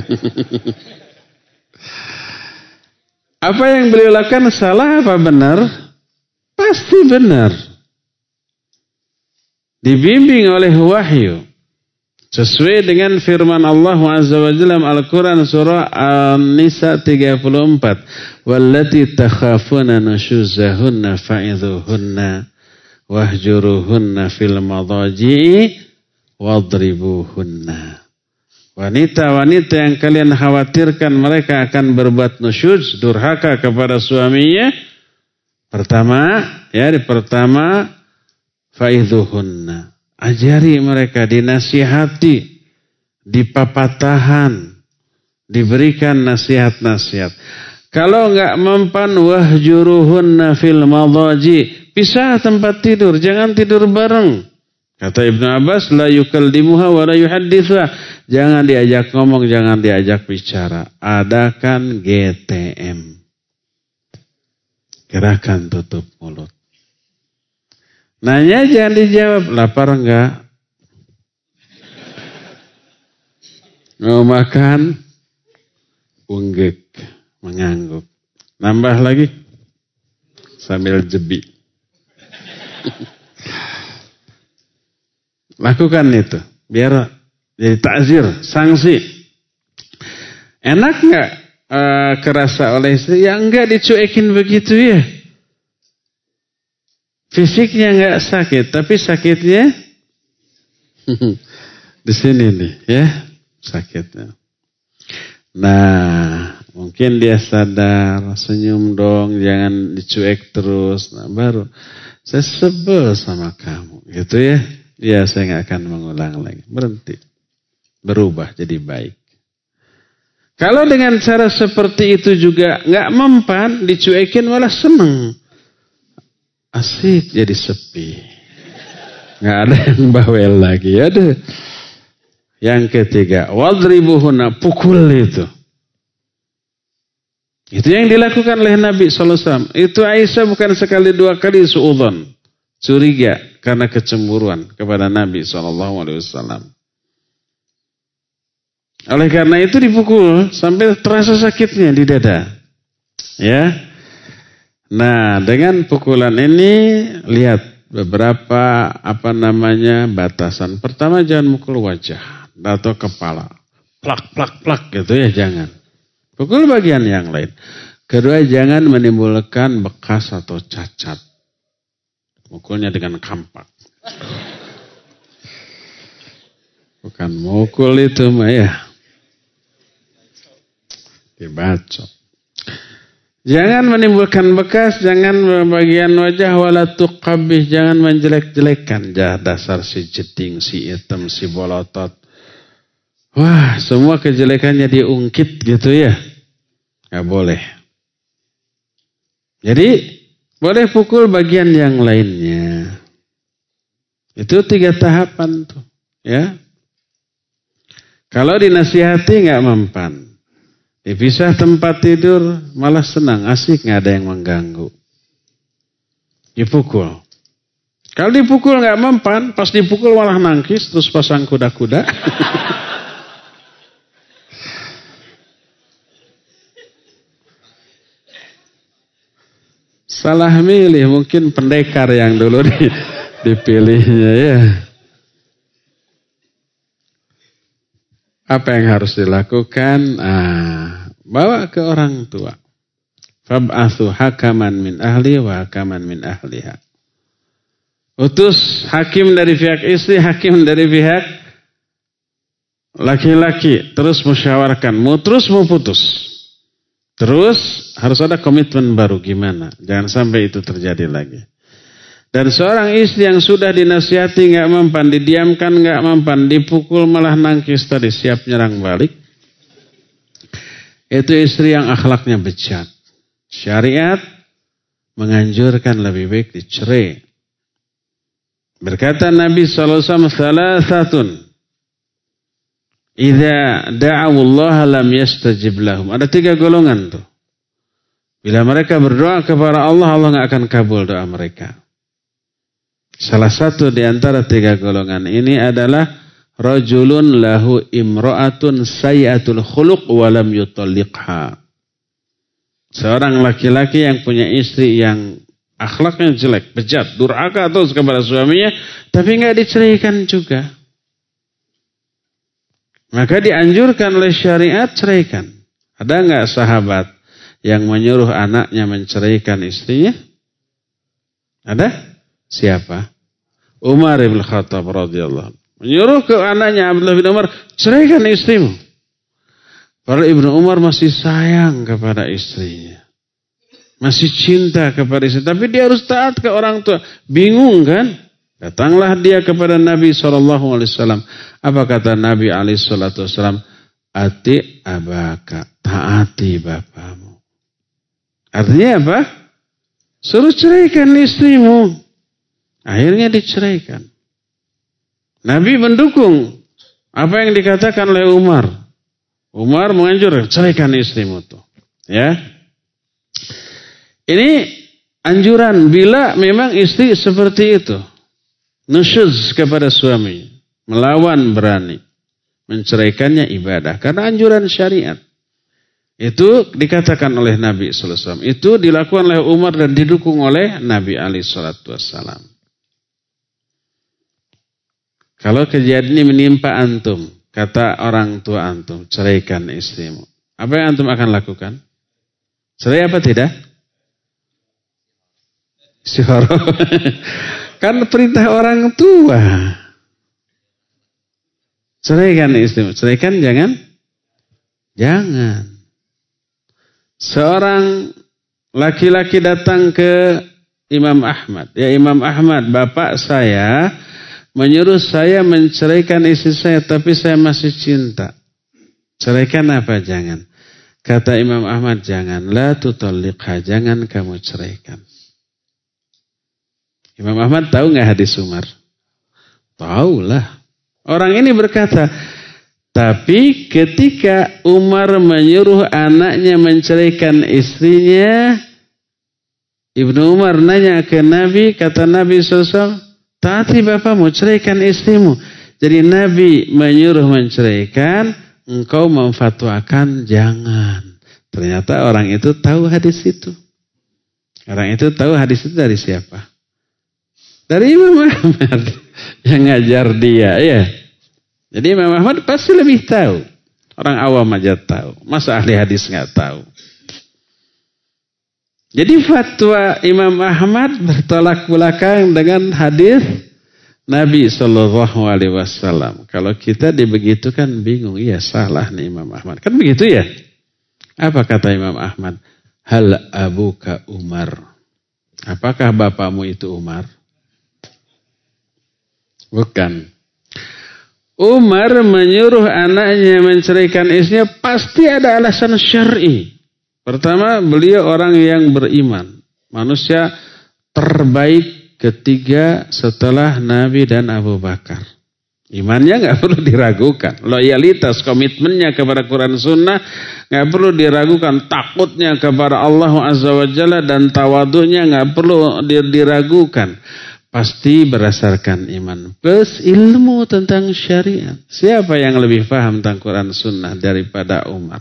Apa yang beliau lakukan salah apa benar? Pasti benar. Dibimbing oleh wahyu. Sesuai dengan firman Allah Azza wa Jalla dalam Al-Quran surah An-Nisa tiga puluh empat. Wallati takhafuna nushuzahunna fa'idhuhunna wahjuruhunna fil madaji'i wadribuhunna. Wanita-wanita yang kalian khawatirkan mereka akan berbuat nusyuz, durhaka kepada suaminya. Pertama, ya, di pertama faidhuhunna. Ajari mereka, dinasihati, dipapatahan, diberikan nasihat-nasihat. Kalau enggak mempan wahjuruhunna fil madaji, pisah tempat tidur, jangan tidur bareng. Kata Ibnu Abbas, la yukallimuha wa la yuhaddithuha. Jangan diajak ngomong, jangan diajak bicara. Adakan G T M. Gerakan tutup mulut. Nanya jangan dijawab, lapar enggak? Mau makan? Unggek, mengangguk. Nambah lagi? Sambil jebi. Lakukan itu. Biar jadi takzir, sanksi. Enak enggak uh, kerasa oleh istri? Ya enggak, dicuekin begitu ya. Fisiknya enggak sakit, tapi sakitnya di sini nih ya, sakitnya. Nah, mungkin dia sadar, senyum dong, jangan dicuek terus. Nah, baru saya sebel sama kamu, gitu ya. Ya, saya enggak akan mengulang lagi. Berhenti. Berubah jadi baik. Kalau dengan cara seperti itu juga enggak mempan, dicuekin malah seneng. Asik jadi sepi. Enggak ada yang bawel lagi. Ada. Yang ketiga, wadribuhunna, pukul itu. Itu yang dilakukan oleh Nabi sallallahu alaihi wasallam. Itu Aisyah bukan sekali dua kali suudzon. Curiga karena kecemburuan kepada Nabi sallallahu alaihi wasallam. Oleh karena itu dipukul sampai terasa sakitnya di dada. Ya. Nah, dengan pukulan ini lihat beberapa apa namanya batasan. Pertama, jangan mukul wajah atau kepala. Plak plak plak gitu ya, jangan. Pukul bagian yang lain. Kedua, jangan menimbulkan bekas atau cacat. Mukulnya dengan kampak. Bukan mukul itu mah ya. Dibacok. Jangan menimbulkan bekas, jangan bagian wajah, wala tuqabbih, jangan menjelek-jelekkan. Jah, dasar si jeding, si hitam, si bolotot. Wah, semua kejelekannya diungkit gitu ya. Gak boleh. Jadi, boleh pukul bagian yang lainnya. Itu tiga tahapan tuh. Ya. Kalau dinasihati gak mempan. Dipisah tempat tidur malah senang, asik, gak ada yang mengganggu. Dipukul. Kalau dipukul gak mempan, pas dipukul malah nangkis, terus pasang kuda-kuda. Salah milih, mungkin pendekar yang dulu dipilihnya ya. Apa yang harus dilakukan? Ah, bawa ke orang tua. Fab'athu hakaman min ahli wa hakaman min ahliha. Utus hakim dari pihak istri, hakim dari pihak laki-laki. Terus musyawarahkan. Mau terus mau putus. Terus harus ada komitmen baru gimana. Jangan sampai itu terjadi lagi. Dan seorang istri yang sudah dinasihati gak mempan, didiamkan gak mempan, dipukul malah nangkis tadi, siap nyerang balik. Itu istri yang akhlaknya bejat. Syariat menganjurkan lebih baik dicerai. Berkata Nabi shallallahu alaihi wasallam, "Thalathatun idza da'u Allah lam yastajib lahum." Ada tiga golongan tuh. Bila mereka berdoa kepada Allah, Allah gak akan kabul doa mereka. Salah satu di antara tiga golongan ini adalah rajulun lahu imra'atun sayyatul khuluq wa lam yutalliqha. Seorang laki-laki yang punya istri yang akhlaknya jelek, bejat, durhaka terus kepada suaminya, tapi enggak diceraikan juga. Maka dianjurkan oleh syariat ceraikan. Ada enggak sahabat yang menyuruh anaknya menceraikan istrinya? Ada? Siapa? Umar bin Khattab radhiyallahu anhu. Menyuruh ke anaknya Abdullah bin Umar, ceraikan istrimu. Padahal Ibnu Umar masih sayang kepada istrinya. Masih cinta kepada istrinya. Tapi dia harus taat ke orang tua. Bingung kan? Datanglah dia kepada Nabi shallallahu alaihi wasallam. Apa kata Nabi alaihi salatu wasallam? Ati abaka. Taati bapamu. Artinya apa? Suruh ceraikan istrimu. Akhirnya diceraikan. Nabi mendukung apa yang dikatakan oleh Umar. Umar menganjurkan ceraikan istrimu tuh. Ya. Ini anjuran bila memang istri seperti itu. Nusyuz kepada suami. Melawan berani. Menceraikannya ibadah. Karena anjuran syariat. Itu dikatakan oleh Nabi shallallahu alaihi wasallam. Itu dilakukan oleh Umar dan didukung oleh Nabi alaihi salatu wassalam. Kalau kejadian ini menimpa antum, kata orang tua antum, ceraikan istrimu. Apa yang antum akan lakukan? Cerai apa tidak? Istihara. Kan perintah orang tua. Ceraikan istrimu. Ceraikan jangan? Jangan. Seorang laki-laki datang ke Imam Ahmad. Ya Imam Ahmad, bapak saya menyuruh saya menceraikan istri saya, tapi saya masih cinta. Ceraikan apa? Jangan. Kata Imam Ahmad, jangan. La tutalliqha, jangan kamu ceraikan. Imam Ahmad tahu nggak hadis Umar? Tahu lah. Orang ini berkata, tapi ketika Umar menyuruh anaknya menceraikan istrinya, Ibnu Umar nanya ke Nabi, kata Nabi shallallahu alaihi wasallam, taati bapamu, ceraikan istrimu. Jadi Nabi menyuruh menceraikan, engkau memfatwakan jangan. Ternyata orang itu tahu hadis itu. Orang itu tahu hadis itu dari siapa? Dari Imam Ahmad yang ngajar dia, ya. Jadi Imam Ahmad pasti lebih tahu. Orang awam aja tahu. Masa ahli hadis nggak tahu? Jadi fatwa Imam Ahmad bertolak belakang dengan hadis Nabi Shallallahu Alaihi Wasallam. Kalau kita dibegitukan bingung, iya salah nih Imam Ahmad. Kan begitu ya? Apa kata Imam Ahmad? Hal abuka Umar. Apakah bapakmu itu Umar? Bukan. Umar menyuruh anaknya menceraikan istrinya pasti ada alasan syar'i. Pertama, beliau orang yang beriman. Manusia terbaik ketiga setelah Nabi dan Abu Bakar. Imannya nggak perlu diragukan. Loyalitas, komitmennya kepada Quran Sunnah nggak perlu diragukan. Takutnya kepada Allah Azza wa Jalla dan tawadunya nggak perlu diragukan. Pasti berdasarkan iman. Plus ilmu tentang syariat. Siapa yang lebih paham tentang Quran Sunnah daripada Umar?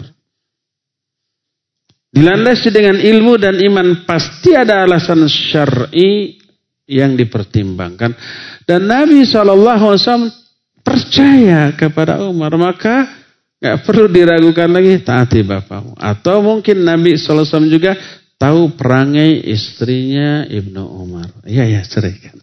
Dilandasi dengan ilmu dan iman pasti ada alasan syar'i yang dipertimbangkan. Dan Nabi shallallahu alaihi wasallam percaya kepada Umar, maka gak perlu diragukan lagi, taati bapakmu. Atau mungkin Nabi shallallahu alaihi wasallam juga tahu perangai istrinya Ibnu Umar. Iya ya, ceraikan.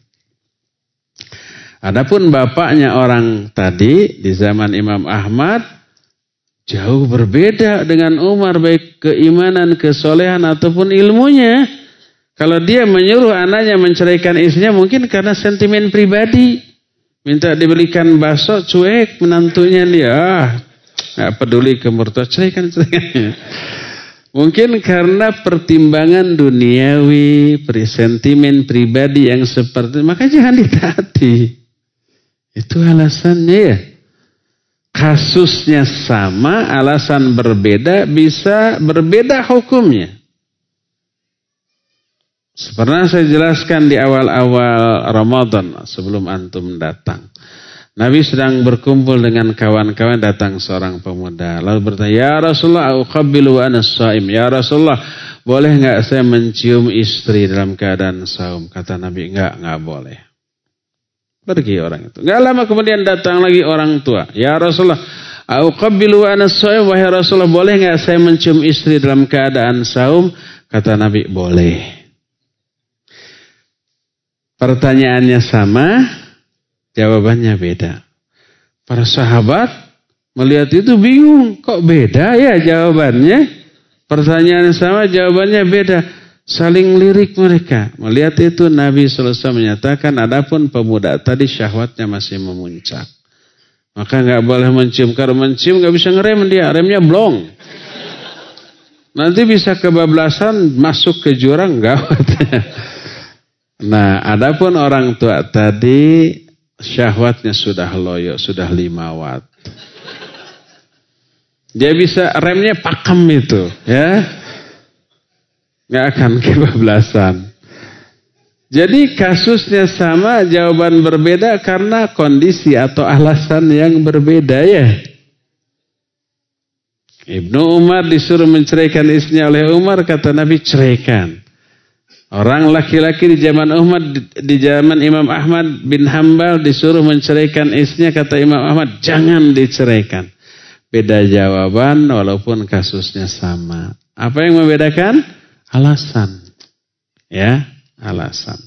Adapun bapaknya orang tadi di zaman Imam Ahmad jauh berbeda dengan Umar, baik keimanan, kesolehan ataupun ilmunya. Kalau dia menyuruh anaknya menceraikan istrinya mungkin karena sentimen pribadi. Minta dibelikan bakso, cuek menantunya dia. Ah, gak peduli ke mertua, ceraikan, ceraikan. Mungkin karena pertimbangan duniawi, sentimen pribadi yang seperti itu. Maka jangan ditaati. Itu alasannya ya. Kasusnya sama, alasan berbeda, bisa berbeda hukumnya. Pernah saya jelaskan di awal-awal Ramadan sebelum antum datang. Nabi sedang berkumpul dengan kawan-kawan, datang seorang pemuda. Lalu bertanya, ya Rasulullah, uqabbilu wa ana shaim. Ya Rasulullah, boleh enggak saya mencium istri dalam keadaan saum? Kata Nabi, enggak, enggak boleh. Pergi orang itu. Enggak lama kemudian datang lagi orang tua. Ya Rasulullah, uqabbilu wa ana shaim. Wahai Rasulullah, boleh enggak saya mencium istri dalam keadaan saum? Kata Nabi, boleh. Pertanyaannya sama, jawabannya beda. Para sahabat melihat itu bingung. Kok beda ya jawabannya? Pertanyaan sama, jawabannya beda. Saling lirik mereka. Melihat itu Nabi shallallahu alaihi wasallam menyatakan, adapun pemuda tadi syahwatnya masih memuncak. Maka nggak boleh mencium. Kalau mencium nggak bisa ngerem dia, remnya blong. Nanti bisa kebablasan masuk ke jurang, gawat. Nah, adapun orang tua tadi syahwatnya sudah loyo, sudah lima watt. Dia bisa remnya pakem itu, ya. Nggak akan kebablasan. Jadi kasusnya sama, jawaban berbeda karena kondisi atau alasan yang berbeda ya. Ibnu Umar disuruh menceraikan istrinya oleh Umar, kata Nabi, ceraikan. Orang laki-laki di zaman Umar, di zaman Imam Ahmad bin Hambal disuruh menceraikan istrinya, kata Imam Ahmad, jangan diceraikan. Beda jawaban walaupun kasusnya sama. Apa yang membedakan? Alasan. Ya, alasan.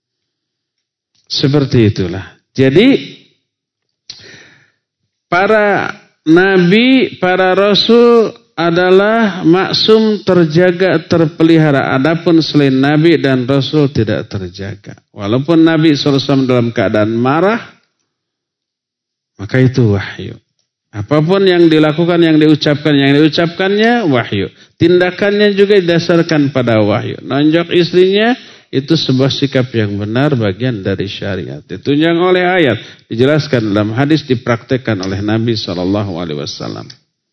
Seperti itulah. Jadi para nabi, para rasul adalah maksum, terjaga, terpelihara. Adapun selain Nabi dan Rasul tidak terjaga. Walaupun Nabi shallallahu alaihi wasallam dalam keadaan marah, maka itu wahyu. Apapun yang dilakukan, yang diucapkan, yang diucapkannya wahyu. Tindakannya juga didasarkan pada wahyu. Nonjok istrinya, itu sebuah sikap yang benar, bagian dari syariat. Ditunjang oleh ayat, dijelaskan dalam hadis, dipraktekkan oleh Nabi shallallahu alaihi wasallam.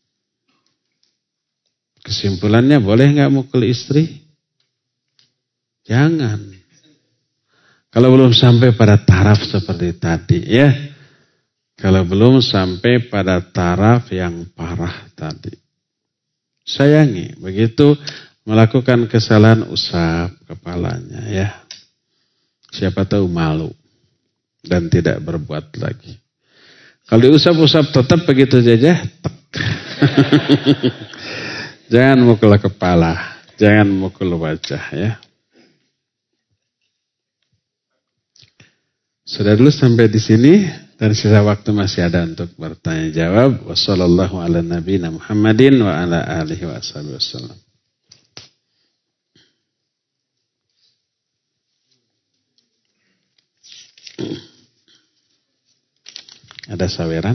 Kesimpulannya, boleh nggak mukul istri? Jangan. Kalau belum sampai pada taraf seperti tadi, ya. Kalau belum sampai pada taraf yang parah tadi. Sayangi, begitu melakukan kesalahan, usap kepalanya, ya. Siapa tahu malu dan tidak berbuat lagi. Kalau diusap-usap tetap begitu saja, tek. Jangan mukul kepala, jangan mukul wajah, ya. Sudah dulu sampai di sini dan sisa waktu masih ada untuk bertanya jawab. Wassallallahu ala nabiyina Muhammadin wa ala alihi wa ashabihi wasallam. Ada saweran?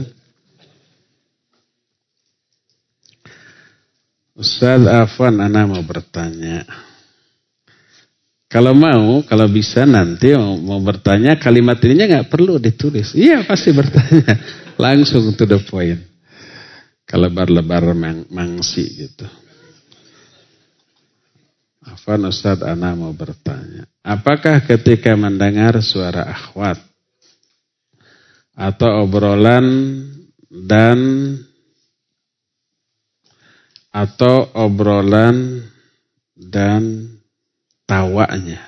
Ustaz Afwan, ana mau bertanya. Kalau mau, kalau bisa nanti mau bertanya, kalimat ininya nggak perlu ditulis. Iya pasti bertanya, langsung to the point. Kalau lebar-lebar mang, mangsi gitu. Afwan Ustaz, ana mau bertanya. Apakah ketika mendengar suara akhwat atau obrolan dan atau obrolan dan tawanya.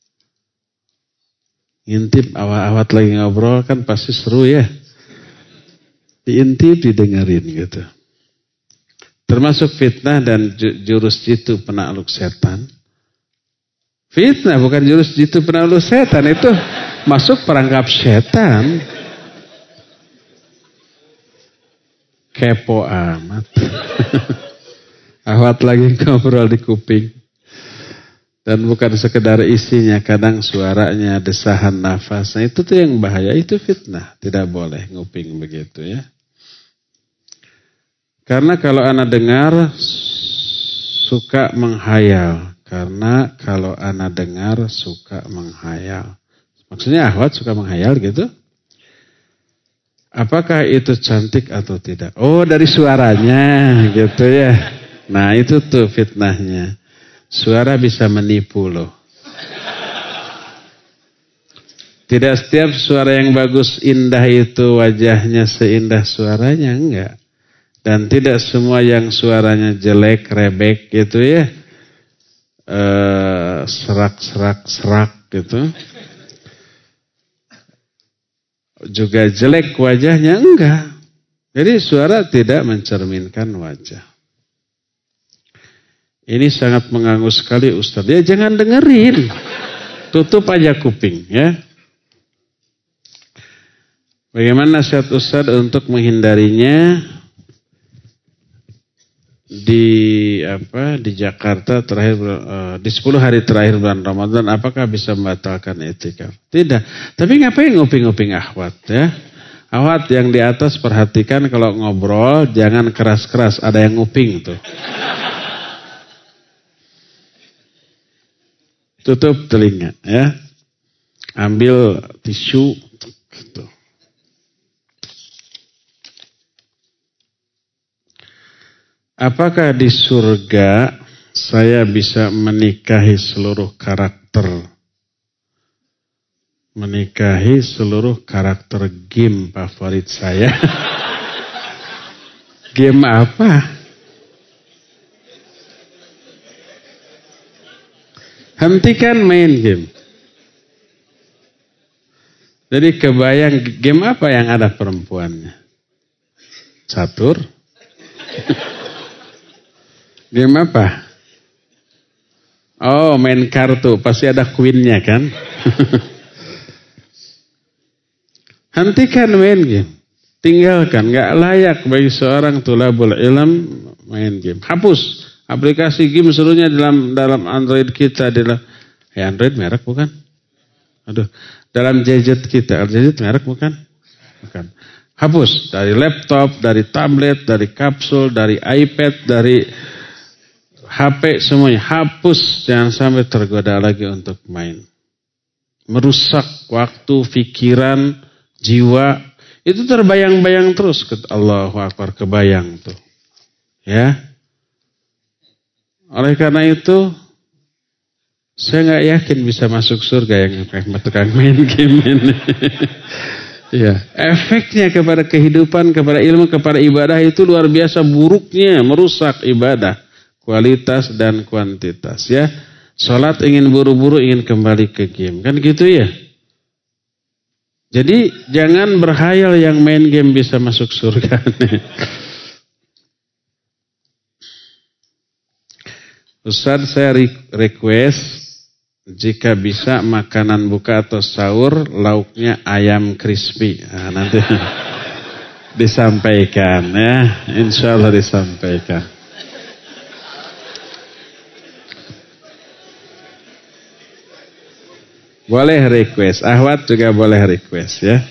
Ngintip awat-awat lagi ngobrol kan pasti seru ya. Diintip didengerin gitu. Termasuk fitnah dan jurus jitu penakluk setan. Fitnah bukan jurus jitu penakluk setan, itu masuk perangkap setan. Kepo amat. Ahwat lagi ngobrol di kuping. Dan bukan sekedar isinya, kadang suaranya, desahan nafasnya, itu tuh yang bahaya, itu fitnah. Tidak boleh nguping begitu ya. Karena kalau anak dengar, suka menghayal. Karena kalau anak dengar, suka menghayal. Maksudnya ahwat suka menghayal gitu? Apakah itu cantik atau tidak? Oh, dari suaranya gitu ya. Nah itu tuh fitnahnya. Suara bisa menipu loh. Tidak setiap suara yang bagus indah itu wajahnya seindah suaranya, enggak. Dan tidak semua yang suaranya jelek, rebek gitu ya. Eh, serak-serak serak gitu. Juga jelek wajahnya, enggak. Jadi suara tidak mencerminkan wajah. Ini sangat mengganggu sekali Ustaz. Ya jangan dengerin. Tutup aja kuping ya. Bagaimana nasihat Ustaz untuk menghindarinya di apa di Jakarta terakhir uh, di sepuluh hari terakhir bulan Ramadan, apakah bisa membatalkan i'tikaf? Tidak. Tapi ngapain nguping-nguping akhwat ya? Akhwat yang di atas perhatikan kalau ngobrol jangan keras-keras, ada yang nguping tuh. Tutup telinga ya. Ambil tisu gitu. Apakah di surga saya bisa menikahi seluruh karakter? Menikahi seluruh karakter game favorit saya. Game apa? Hentikan main game. Jadi kebayang game apa yang ada perempuannya? Catur? Game apa? Oh, main kartu. Pasti ada queen-nya kan? Hentikan main game. Tinggalkan. Gak layak bagi seorang tulabul ilm main game. Hapus. Aplikasi game seluruhnya dalam dalam Android kita, dalam ya Android merek bukan? Aduh, dalam gadget kita, gadget merek bukan? Bukan. Hapus dari laptop, dari tablet, dari kapsul, dari iPad, dari H P semuanya hapus, jangan sampai tergoda lagi untuk main. Merusak waktu, pikiran, jiwa, itu terbayang-bayang terus. Allahu Akbar, kebayang tuh. Ya. Oleh karena itu, saya nggak yakin bisa masuk surga yang tukang main game ini. Ya, efeknya kepada kehidupan, kepada ilmu, kepada ibadah itu luar biasa buruknya, merusak ibadah, kualitas dan kuantitas. Ya, sholat ingin buru-buru, ingin kembali ke game, kan gitu ya. Jadi jangan berhayal yang main game bisa masuk surga. Ustaz, saya request jika bisa makanan buka atau sahur lauknya ayam crispy. Nah, nanti disampaikan ya, insya Allah disampaikan. Boleh request, Ahwat juga boleh request ya.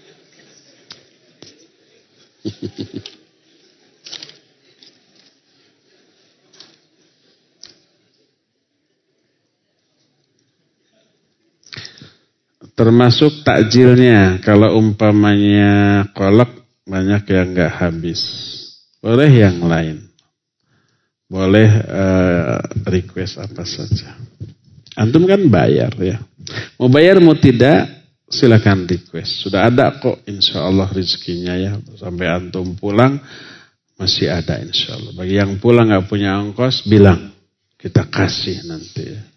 Termasuk takjilnya, kalau umpamanya kolak banyak yang nggak habis, boleh yang lain, boleh uh, request apa saja. Antum kan bayar ya. Mau bayar mau tidak silakan request. Sudah ada kok insya Allah rezekinya ya. Sampai antum pulang masih ada insya Allah. Bagi yang pulang gak punya ongkos bilang. Kita kasih nanti ya.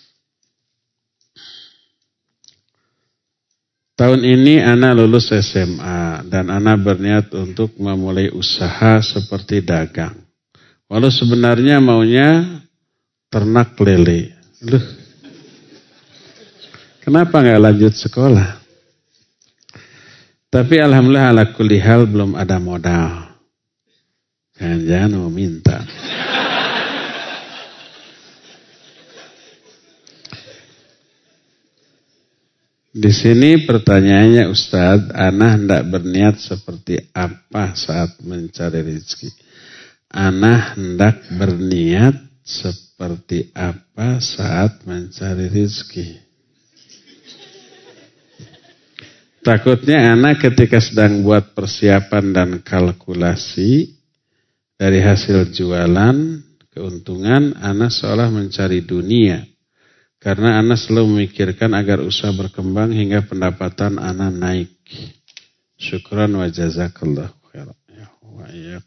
Tahun ini Ana lulus S M A. Dan Ana berniat untuk memulai usaha seperti dagang. Walau sebenarnya maunya ternak lele. Loh, kenapa nggak lanjut sekolah? Tapi alhamdulillah ala kulli hal belum ada modal. Jangan-jangan mau minta. Di sini pertanyaannya Ustadz, Ana hendak berniat seperti apa saat mencari rezeki? Ana hendak berniat seperti apa saat mencari rezeki? Takutnya anak ketika sedang buat persiapan dan kalkulasi dari hasil jualan, keuntungan, anak seolah mencari dunia. Karena anak selalu memikirkan agar usaha berkembang hingga pendapatan anak naik. Syukran wa jazakallahu khairan. Ya,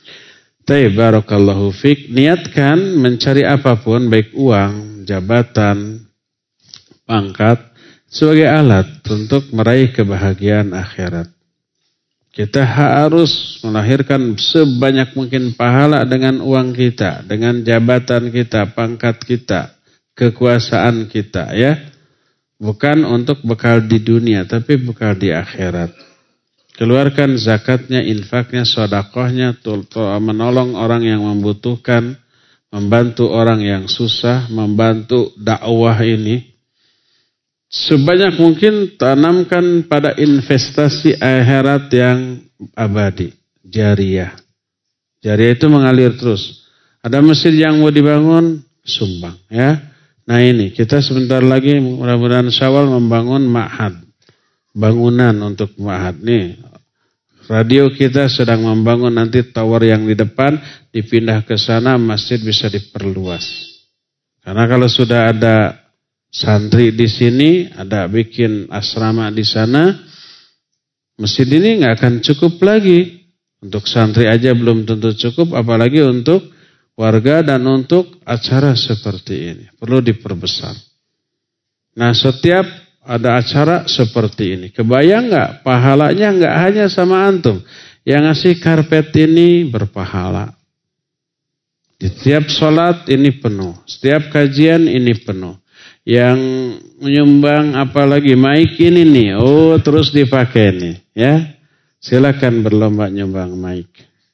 barakallahu fik. Niatkan mencari apapun, baik uang, jabatan, pangkat, sebagai alat untuk meraih kebahagiaan akhirat. Kita harus melahirkan sebanyak mungkin pahala dengan uang kita, dengan jabatan kita, pangkat kita, kekuasaan kita ya. Bukan untuk bekal di dunia, tapi bekal di akhirat. Keluarkan zakatnya, infaknya, sedekahnya, menolong orang yang membutuhkan, membantu orang yang susah, membantu dakwah ini. Sebanyak mungkin tanamkan pada investasi akhirat yang abadi, jariyah. Jariyah itu mengalir terus. Ada masjid yang mau dibangun, sumbang ya. Nah ini, kita sebentar lagi mudah-mudahan Syawal membangun ma'had. Bangunan untuk ma'had nih. Radio kita sedang membangun nanti tower yang di depan, dipindah ke sana, masjid bisa diperluas. Karena kalau sudah ada santri di sini, ada bikin asrama di sana, masjid ini nggak akan cukup lagi. Untuk santri aja belum tentu cukup, apalagi untuk warga dan untuk acara seperti ini. Perlu diperbesar. Nah setiap ada acara seperti ini. Kebayang nggak pahalanya nggak hanya sama antum. Yang ngasih karpet ini berpahala. Di setiap sholat ini penuh. Setiap kajian ini penuh. Yang menyumbang apalagi mic ini nih. Oh terus dipakai nih. Ya, silakan berlomba nyumbang mic.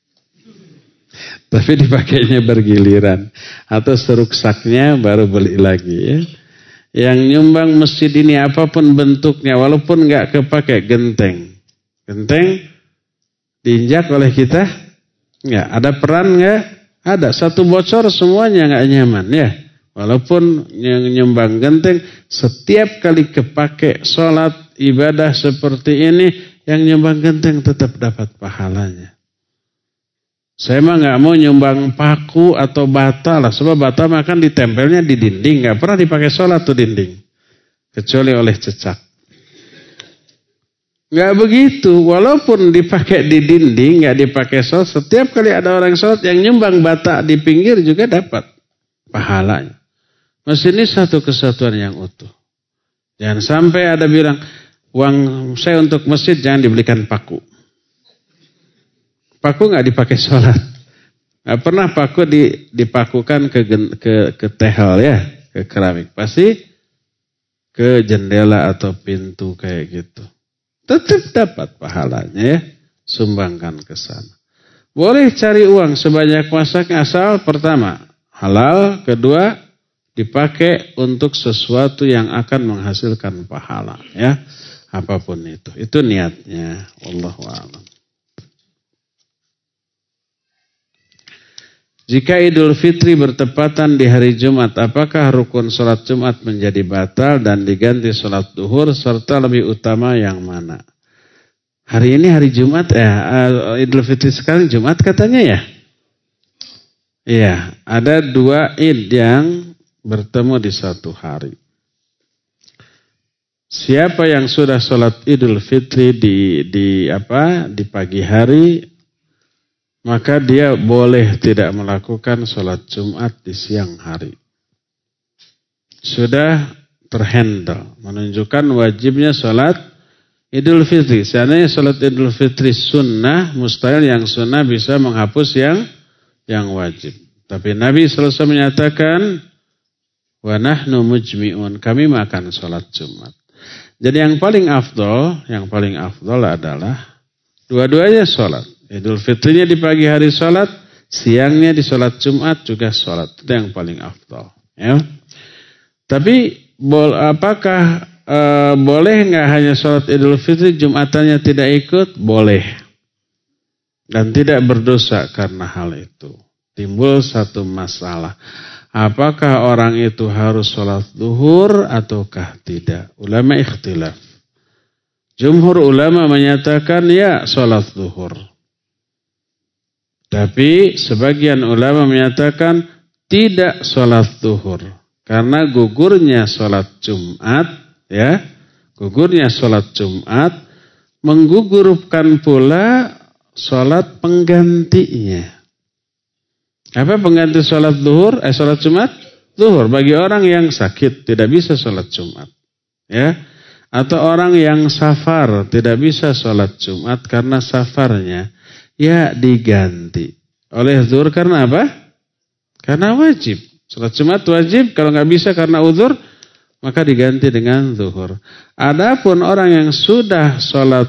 Tapi dipakainya bergiliran. Atau seruksaknya baru beli lagi ya. Yang nyumbang masjid ini apapun bentuknya, walaupun nggak kepakai genteng, genteng diinjak oleh kita, nggak ada peran nggak? Ada satu bocor semuanya nggak nyaman ya. Walaupun yang nyumbang genteng, setiap kali kepake sholat ibadah seperti ini, yang nyumbang genteng tetap dapat pahalanya. Saya mah nggak mau nyumbang paku atau bata lah, sebab bata makan ditempelnya di dinding, nggak pernah dipakai sholat tuh dinding, kecuali oleh cecak. Nggak begitu, walaupun dipakai di dinding, nggak dipakai sholat, setiap kali ada orang sholat yang nyumbang bata di pinggir juga dapat pahalanya. Masjid ini satu kesatuan yang utuh. Jangan sampai ada bilang uang saya untuk masjid jangan dibelikan paku. Paku nggak dipakai sholat. Nggak pernah paku di, dipakukan ke, ke, ke tehel ya, ke keramik. Pasti ke jendela atau pintu kayak gitu. Tetap dapat pahalanya ya. Sumbangkan ke sana. Boleh cari uang sebanyak masaknya asal pertama halal, kedua dipakai untuk sesuatu yang akan menghasilkan pahala ya. Apapun itu. Itu niatnya. Wallahu a'lam. Jika Idul Fitri bertepatan di hari Jumat, apakah rukun sholat Jumat menjadi batal dan diganti sholat duhur serta lebih utama yang mana? Hari ini hari Jumat ya, uh, Idul Fitri sekarang Jumat katanya ya? Iya, ada dua Id yang bertemu di satu hari. Siapa yang sudah sholat Idul Fitri di di apa di pagi hari, maka dia boleh tidak melakukan sholat Jumat di siang hari. Sudah terhandle, menunjukkan wajibnya sholat Idul Fitri. Seandainya sholat Idul Fitri sunnah, mustahil yang sunnah bisa menghapus yang yang wajib. Tapi Nabi shallallahu alaihi wasallam menyatakan, wa nahnu mujmi'un, kami makan sholat Jumat. Jadi yang paling afdol, yang paling afdol adalah dua-duanya sholat. Idul Fitrinya di pagi hari sholat, siangnya di sholat Jumat juga sholat. Itu yang paling afdal. Ya. Tapi bol, apakah e, boleh nggak hanya sholat Idul Fitri, Jumatannya tidak ikut? Boleh. Dan tidak berdosa karena hal itu. Timbul satu masalah. Apakah orang itu harus sholat duhur ataukah tidak? Ulama ikhtilaf. Jumhur ulama menyatakan ya sholat duhur. Tapi sebagian ulama menyatakan tidak sholat zuhur. Karena gugurnya sholat Jumat, ya, gugurnya sholat Jumat menggugurkan pula sholat penggantinya. Apa pengganti sholat zuhur? Eh sholat Jumat? Zuhur. Bagi orang yang sakit tidak bisa sholat Jumat, ya, atau orang yang safar tidak bisa sholat Jumat karena safarnya. Ya diganti oleh zuhur karena apa? Karena wajib. Salat Jumat wajib, kalau nggak bisa karena uzur, maka diganti dengan zuhur. Adapun orang yang sudah sholat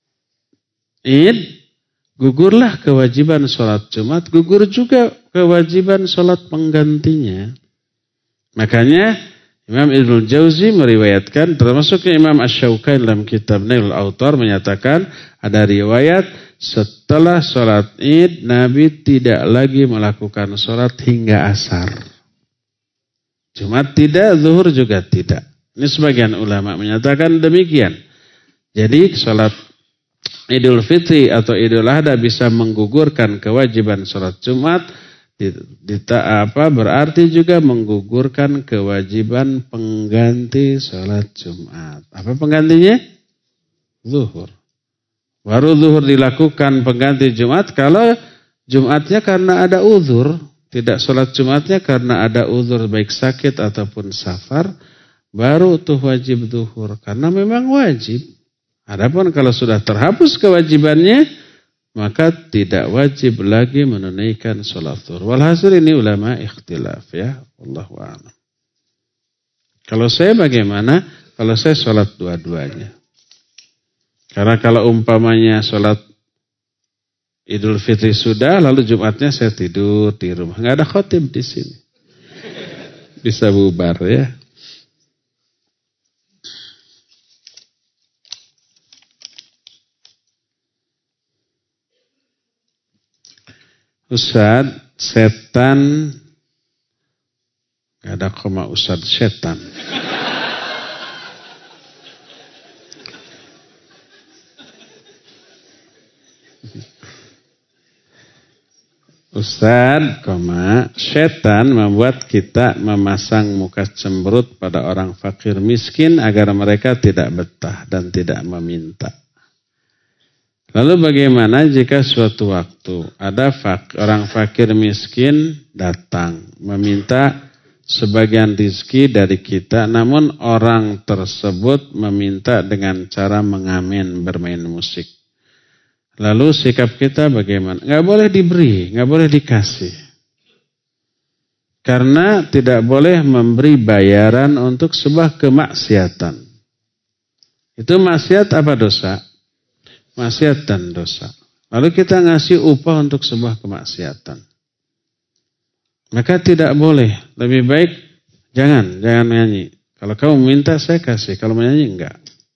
Id, gugurlah kewajiban sholat Jumat, gugur juga kewajiban sholat penggantinya. Makanya Imam Ibnul Jauzi meriwayatkan, termasuknya Imam Asy-Syaukani dalam kitab Nailul Autar menyatakan ada riwayat setelah sholat Id, Nabi tidak lagi melakukan sholat hingga asar. Jumat tidak, zuhur juga tidak. Ini sebagian ulama menyatakan demikian. Jadi sholat Idul Fitri atau Idul Adha bisa menggugurkan kewajiban sholat Jumat. Dita, apa, berarti juga menggugurkan kewajiban pengganti sholat Jumat. Apa penggantinya? Zuhur. Baru zuhur dilakukan pengganti Jumat kalau Jumatnya karena ada uzur. Tidak sholat Jumatnya karena ada uzur baik sakit ataupun safar. Baru tuh wajib zuhur. Karena memang wajib. Adapun kalau sudah terhapus kewajibannya, maka tidak wajib lagi menunaikan sholat zuhur. Walhasil ini ulama ikhtilaf ya. Wallahu a'lam. Kalau saya bagaimana? Kalau saya sholat dua-duanya. Karena kalau umpamanya sholat Idul Fitri sudah, lalu Jumatnya saya tidur di rumah. Nggak ada khotib di sini. Bisa bubar ya. Ustaz, setan. Nggak ada koma Ustaz, setan. Ustaz, koma, setan membuat kita memasang muka cemberut pada orang fakir miskin agar mereka tidak betah dan tidak meminta. Lalu bagaimana jika suatu waktu ada fak, orang fakir miskin datang meminta sebagian rizki dari kita, namun orang tersebut meminta dengan cara mengamen, bermain musik. Lalu sikap kita bagaimana? Nggak boleh diberi, nggak boleh dikasih. Karena tidak boleh memberi bayaran untuk sebuah kemaksiatan. Itu maksiat apa dosa? Maksiat dan dosa. Lalu kita ngasih upah untuk sebuah kemaksiatan. Maka tidak boleh. Lebih baik jangan, jangan nyanyi. Kalau kamu minta saya kasih, kalau mau nyanyi enggak.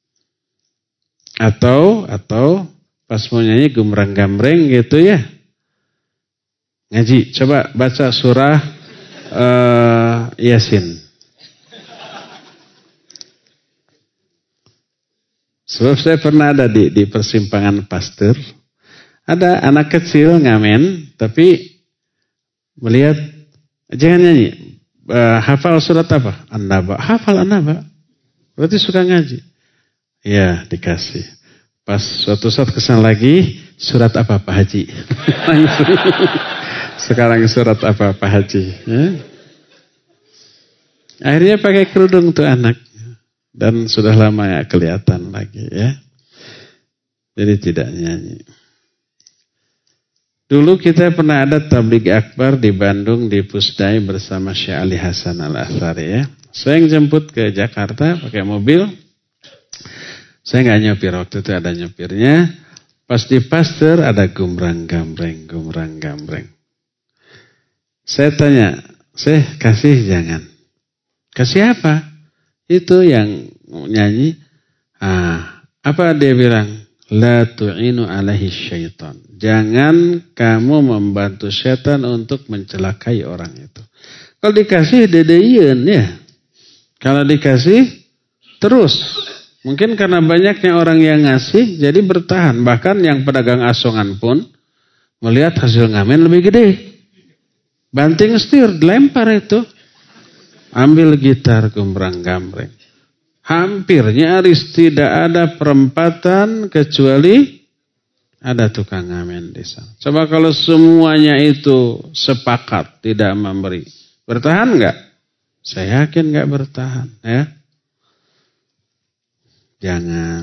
Atau atau pas mau nyanyi gembrang-gambreng gitu ya. Ngaji, coba baca surah uh, Yasin. Sebab saya pernah ada di, di persimpangan Pasteur. Ada anak kecil ngamen, tapi melihat, jangan nyanyi. Uh, hafal surat apa? An-Naba. Hafal An-Naba. Berarti suka ngaji. Ya, dikasih. Pas suatu saat kesana lagi, surat apa Pak Haji? Sekarang surat apa Pak Haji? Ya. Akhirnya pakai kerudung tuh anak. Dan sudah lama ya kelihatan lagi ya. Jadi tidak nyanyi. Dulu kita pernah ada tabligh akbar di Bandung di Pusdai bersama Syekh Ali Hasan Al-Athari ya. Saya yang jemput ke Jakarta pakai mobil. Saya nggak nyopir, waktu itu ada nyopirnya. Pas di Pasteur ada gumbrang-gambreng, gumbrang-gambreng. Saya tanya, saya kasih jangan. Kasih apa? Itu yang nyanyi. Ah, apa dia bilang? La tu'inu alaihi syaitan. Jangan kamu membantu setan untuk mencelakai orang itu. Kalau dikasih dedeyen ya. Kalau dikasih terus. Mungkin karena banyaknya orang yang ngasih jadi bertahan. Bahkan yang pedagang asongan pun melihat hasil ngamen lebih gede. Banting setir dilempar itu. Ambil gitar gembrang-gambreng. Hampir nyaris tidak ada perempatan kecuali ada tukang ngamen di sana. Coba kalau semuanya itu sepakat tidak memberi. Bertahan enggak? Saya yakin enggak bertahan. Ya. Jangan.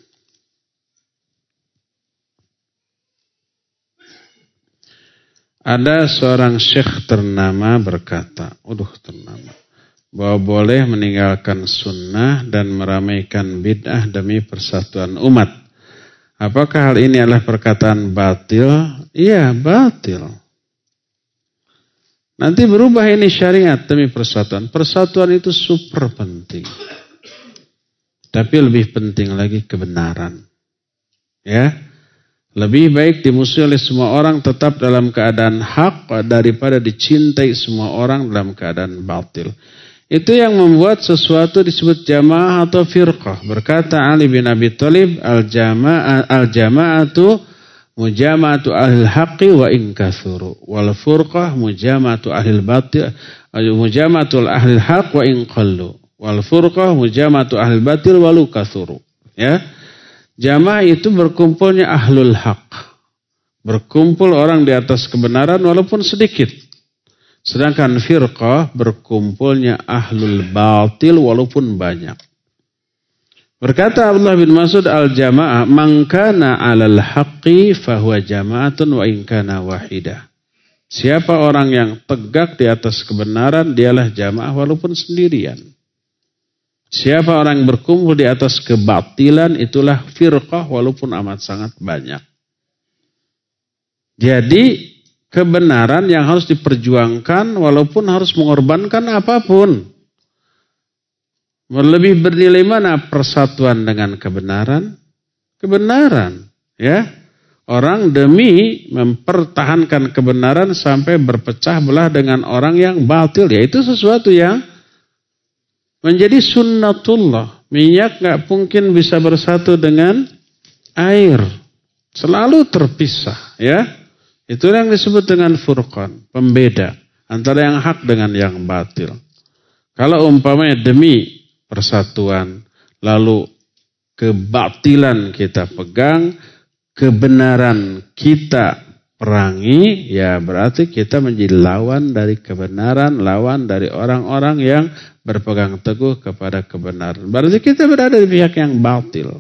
Ada seorang syekh ternama berkata, aduh ternama. Bahwa boleh meninggalkan sunnah dan meramaikan bid'ah demi persatuan umat. Apakah hal ini adalah perkataan batil? Iya, batil. Nanti berubah ini syariat demi persatuan. Persatuan itu super penting. Tapi lebih penting lagi kebenaran. Ya. Lebih baik dimusuhi oleh semua orang tetap dalam keadaan hak daripada dicintai semua orang dalam keadaan batil. Itu yang membuat sesuatu disebut jamaah atau firqah. Berkata Ali bin Abi Thalib, al-jamaah al-jama'atu mujama'atu ahlil haqqi wa in kathuru. Wal furqah mujama'atu ahlil batil, mujama'atu ahlil haqq wa in qallu. Wal furqah mujama'atu ahlil batil walu kathuru. Ya. Jamaah itu berkumpulnya ahlul haq. Berkumpul orang di atas kebenaran walaupun sedikit. Sedangkan firqah berkumpulnya ahlul batil walaupun banyak. Berkata Abdullah bin Mas'ud al-jama'ah, man kana 'alal haqqi fahuwa jama'atun wa in kana wahidah. Siapa orang yang tegak di atas kebenaran, dialah jamaah walaupun sendirian. Siapa orang yang berkumpul di atas kebatilan, itulah firqah walaupun amat sangat banyak. Jadi kebenaran yang harus diperjuangkan walaupun harus mengorbankan apapun. Lebih bernilai mana persatuan dengan kebenaran? Kebenaran, ya. Orang demi mempertahankan kebenaran sampai berpecah belah dengan orang yang batil, ya itu sesuatu yang menjadi sunnatullah. Minyak gak mungkin bisa bersatu dengan air. Selalu terpisah, ya. Itu yang disebut dengan furqan, pembeda antara yang hak dengan yang batil. Kalau umpamanya demi persatuan, lalu kebatilan kita pegang, kebenaran kita perangi, ya berarti kita menjadi lawan dari kebenaran, lawan dari orang-orang yang berpegang teguh kepada kebenaran. Berarti kita berada di pihak yang batil.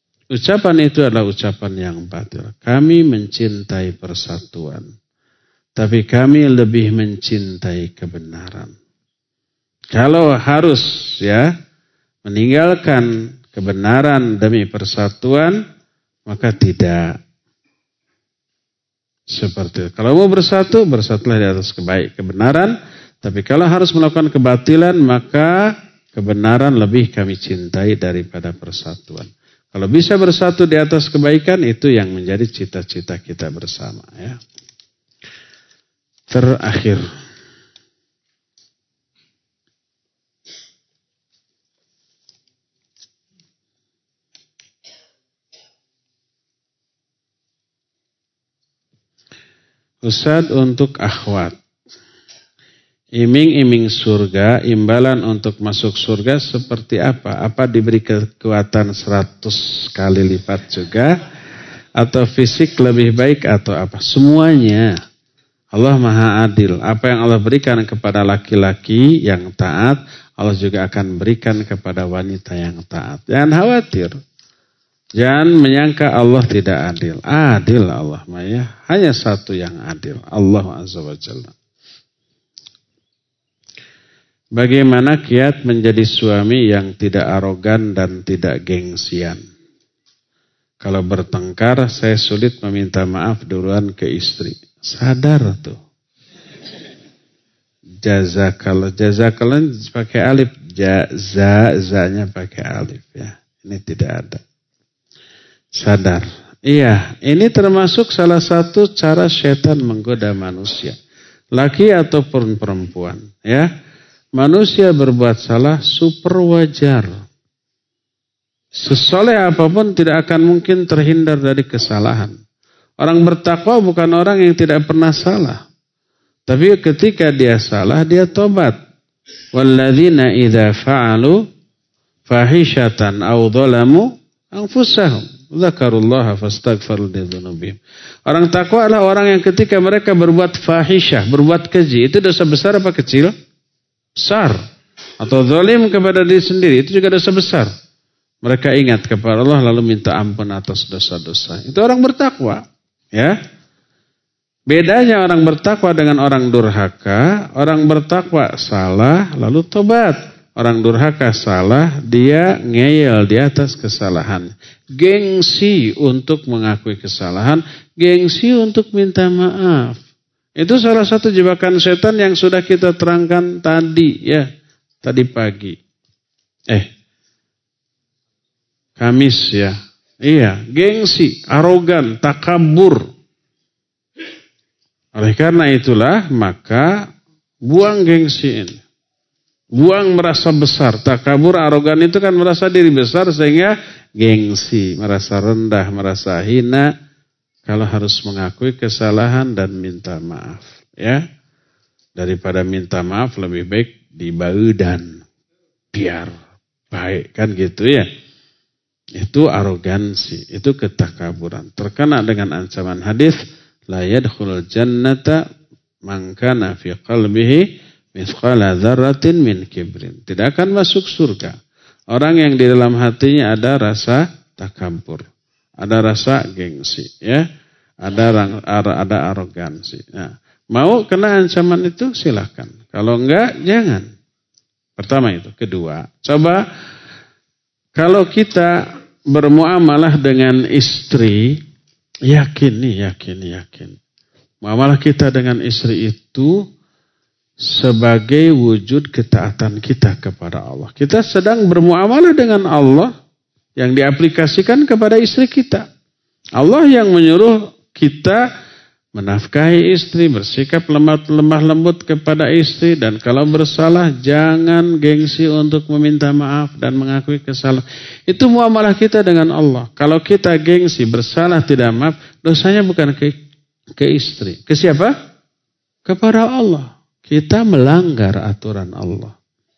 Ucapan itu adalah ucapan yang batil. Kami mencintai persatuan. tapi kami lebih mencintai kebenaran. Kalau harus ya meninggalkan kebenaran demi persatuan, maka tidak. Seperti itu. Kalau mau bersatu, bersatulah di atas kebaik kebenaran. Tapi kalau harus melakukan kebatilan, maka kebenaran lebih kami cintai daripada persatuan. Kalau bisa bersatu di atas kebaikan, itu yang menjadi cita-cita kita bersama. Ya. Terakhir. Ustaz, untuk akhwat, iming-iming surga, imbalan untuk masuk surga seperti apa? Apa diberi kekuatan seratus kali lipat juga? Atau fisik lebih baik atau apa? Semuanya. Allah Maha Adil. Apa yang Allah berikan kepada laki-laki yang taat, Allah juga akan berikan kepada wanita yang taat. Jangan khawatir. Jangan menyangka Allah tidak adil. Adil Allah Maya. Hanya satu yang adil. Allah Azza wa Jalla. Bagaimana kiat menjadi suami yang tidak arogan dan tidak gengsian? Kalau bertengkar, saya sulit meminta maaf duluan ke istri. Sadar tuh. Jazakallah. Jazakallah pakai alif. Jaza, zanya pakai alif. Ya. Ini tidak ada. Sadar. Iya, ini termasuk salah satu cara setan menggoda manusia. Laki ataupun perempuan. Ya, manusia berbuat salah super wajar. Sesoleh apapun tidak akan mungkin terhindar dari kesalahan. Orang bertakwa bukan orang yang tidak pernah salah. Tapi ketika dia salah, dia tobat. Walladzina idza fa'alu fahishatan aw dhalamu anfusahum dzakarullaha fastaghfiru lidzunubihim. Orang takwa adalah orang yang ketika mereka berbuat fahisyah, berbuat keji, itu dosa besar apa kecil? Besar. Atau zalim kepada diri sendiri, itu juga dosa besar. Mereka ingat kepada Allah lalu minta ampun atas dosa-dosa. Itu orang bertakwa, ya. Bedanya orang bertakwa dengan orang durhaka, orang bertakwa salah lalu tobat. Orang durhaka salah, dia ngeyel di atas kesalahan. Gengsi untuk mengakui kesalahan, gengsi untuk minta maaf. Itu salah satu jebakan setan yang sudah kita terangkan tadi, ya, tadi pagi. Eh, Kamis ya. Iya, gengsi, arogan, takabur. Oleh karena itulah, maka buang gengsi ini. Buang merasa besar. Takabur, arogan itu kan merasa diri besar sehingga gengsi. Merasa rendah, merasa hina. Kalau harus mengakui kesalahan dan minta maaf. Ya, daripada minta maaf lebih baik dibaudan. Biar baik. Kan gitu ya. Itu arogansi. Itu ketakaburan. Terkena dengan ancaman hadis. La yadkhulul jannata man kana fi qalbihi mithqala dzarratin min kibrin. Tidak akan masuk surga orang yang di dalam hatinya ada rasa takabur, ada rasa gengsi, ya, ada ada arogansi. Nah, mau kena ancaman itu silakan. Kalau enggak jangan. Pertama itu. Kedua, coba kalau kita bermuamalah dengan istri, yakin nih, yakin, yakin. Muamalah kita dengan istri itu sebagai wujud ketaatan kita kepada Allah. Kita sedang bermuamalah dengan Allah yang diaplikasikan kepada istri kita. Allah yang menyuruh kita menafkahi istri, bersikap lemah, lemah lembut kepada istri, dan kalau bersalah jangan gengsi untuk meminta maaf dan mengakui kesalahan. Itu muamalah kita dengan Allah. Kalau kita gengsi, bersalah, tidak maaf, dosanya bukan ke, ke istri. Ke siapa? Kepada Allah. Kita melanggar aturan Allah.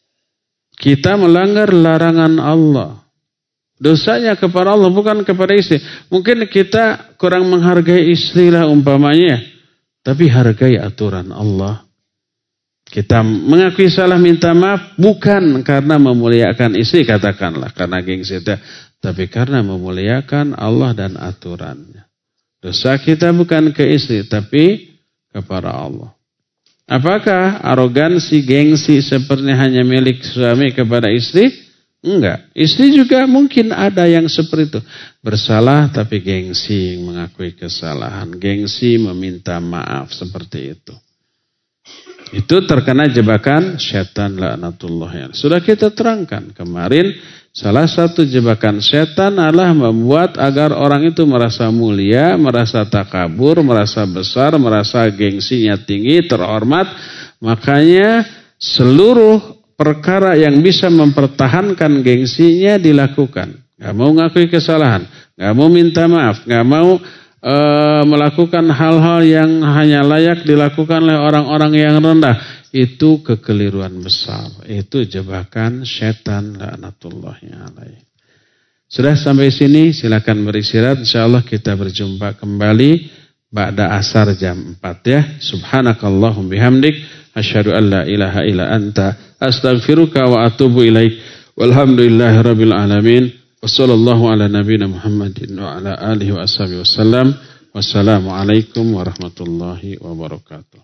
Kita melanggar larangan Allah. Dosanya kepada Allah, bukan kepada istri. Mungkin kita kurang menghargai istri lah umpamanya. Tapi hargai aturan Allah. Kita mengakui salah, minta maaf. Bukan karena memuliakan istri, katakanlah. Karena gengsi kita. Tapi karena memuliakan Allah dan aturannya. Dosa kita bukan ke istri, tapi kepada Allah. Apakah arogansi, gengsi seperti hanya milik suami kepada istri? Enggak. Istri juga mungkin ada yang seperti itu. Bersalah tapi gengsi mengakui kesalahan. Gengsi meminta maaf seperti itu. Itu terkena jebakan setan laknatullah. Sudah kita terangkan kemarin. Salah satu jebakan setan adalah membuat agar orang itu merasa mulia, merasa takabur, merasa besar, merasa gengsinya tinggi, terhormat. Makanya seluruh perkara yang bisa mempertahankan gengsinya dilakukan. Gak mau ngakui kesalahan, gak mau minta maaf, gak mau e, melakukan hal-hal yang hanya layak dilakukan oleh orang-orang yang rendah. Itu kekeliruan besar. Itu jebakan setan laknatullahi alaih. Sudah sampai sini, silakan beristirahat. Insyaallah kita berjumpa kembali ba'da asar jam empat ya. Subhanakallahum bihamdik. Asyhadu an la ilaha illa anta. Astaghfiruka wa atubu ilaik. Walhamdulillahi rabbil alamin. Wassallallahu ala nabiyina Muhammadin wa ala alihi wa ashabihi wasallam. Wassalamualaikum warahmatullahi wabarakatuh.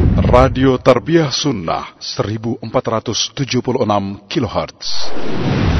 Radio Tarbiyah Sunnah seribu empat ratus tujuh puluh enam kilohertz.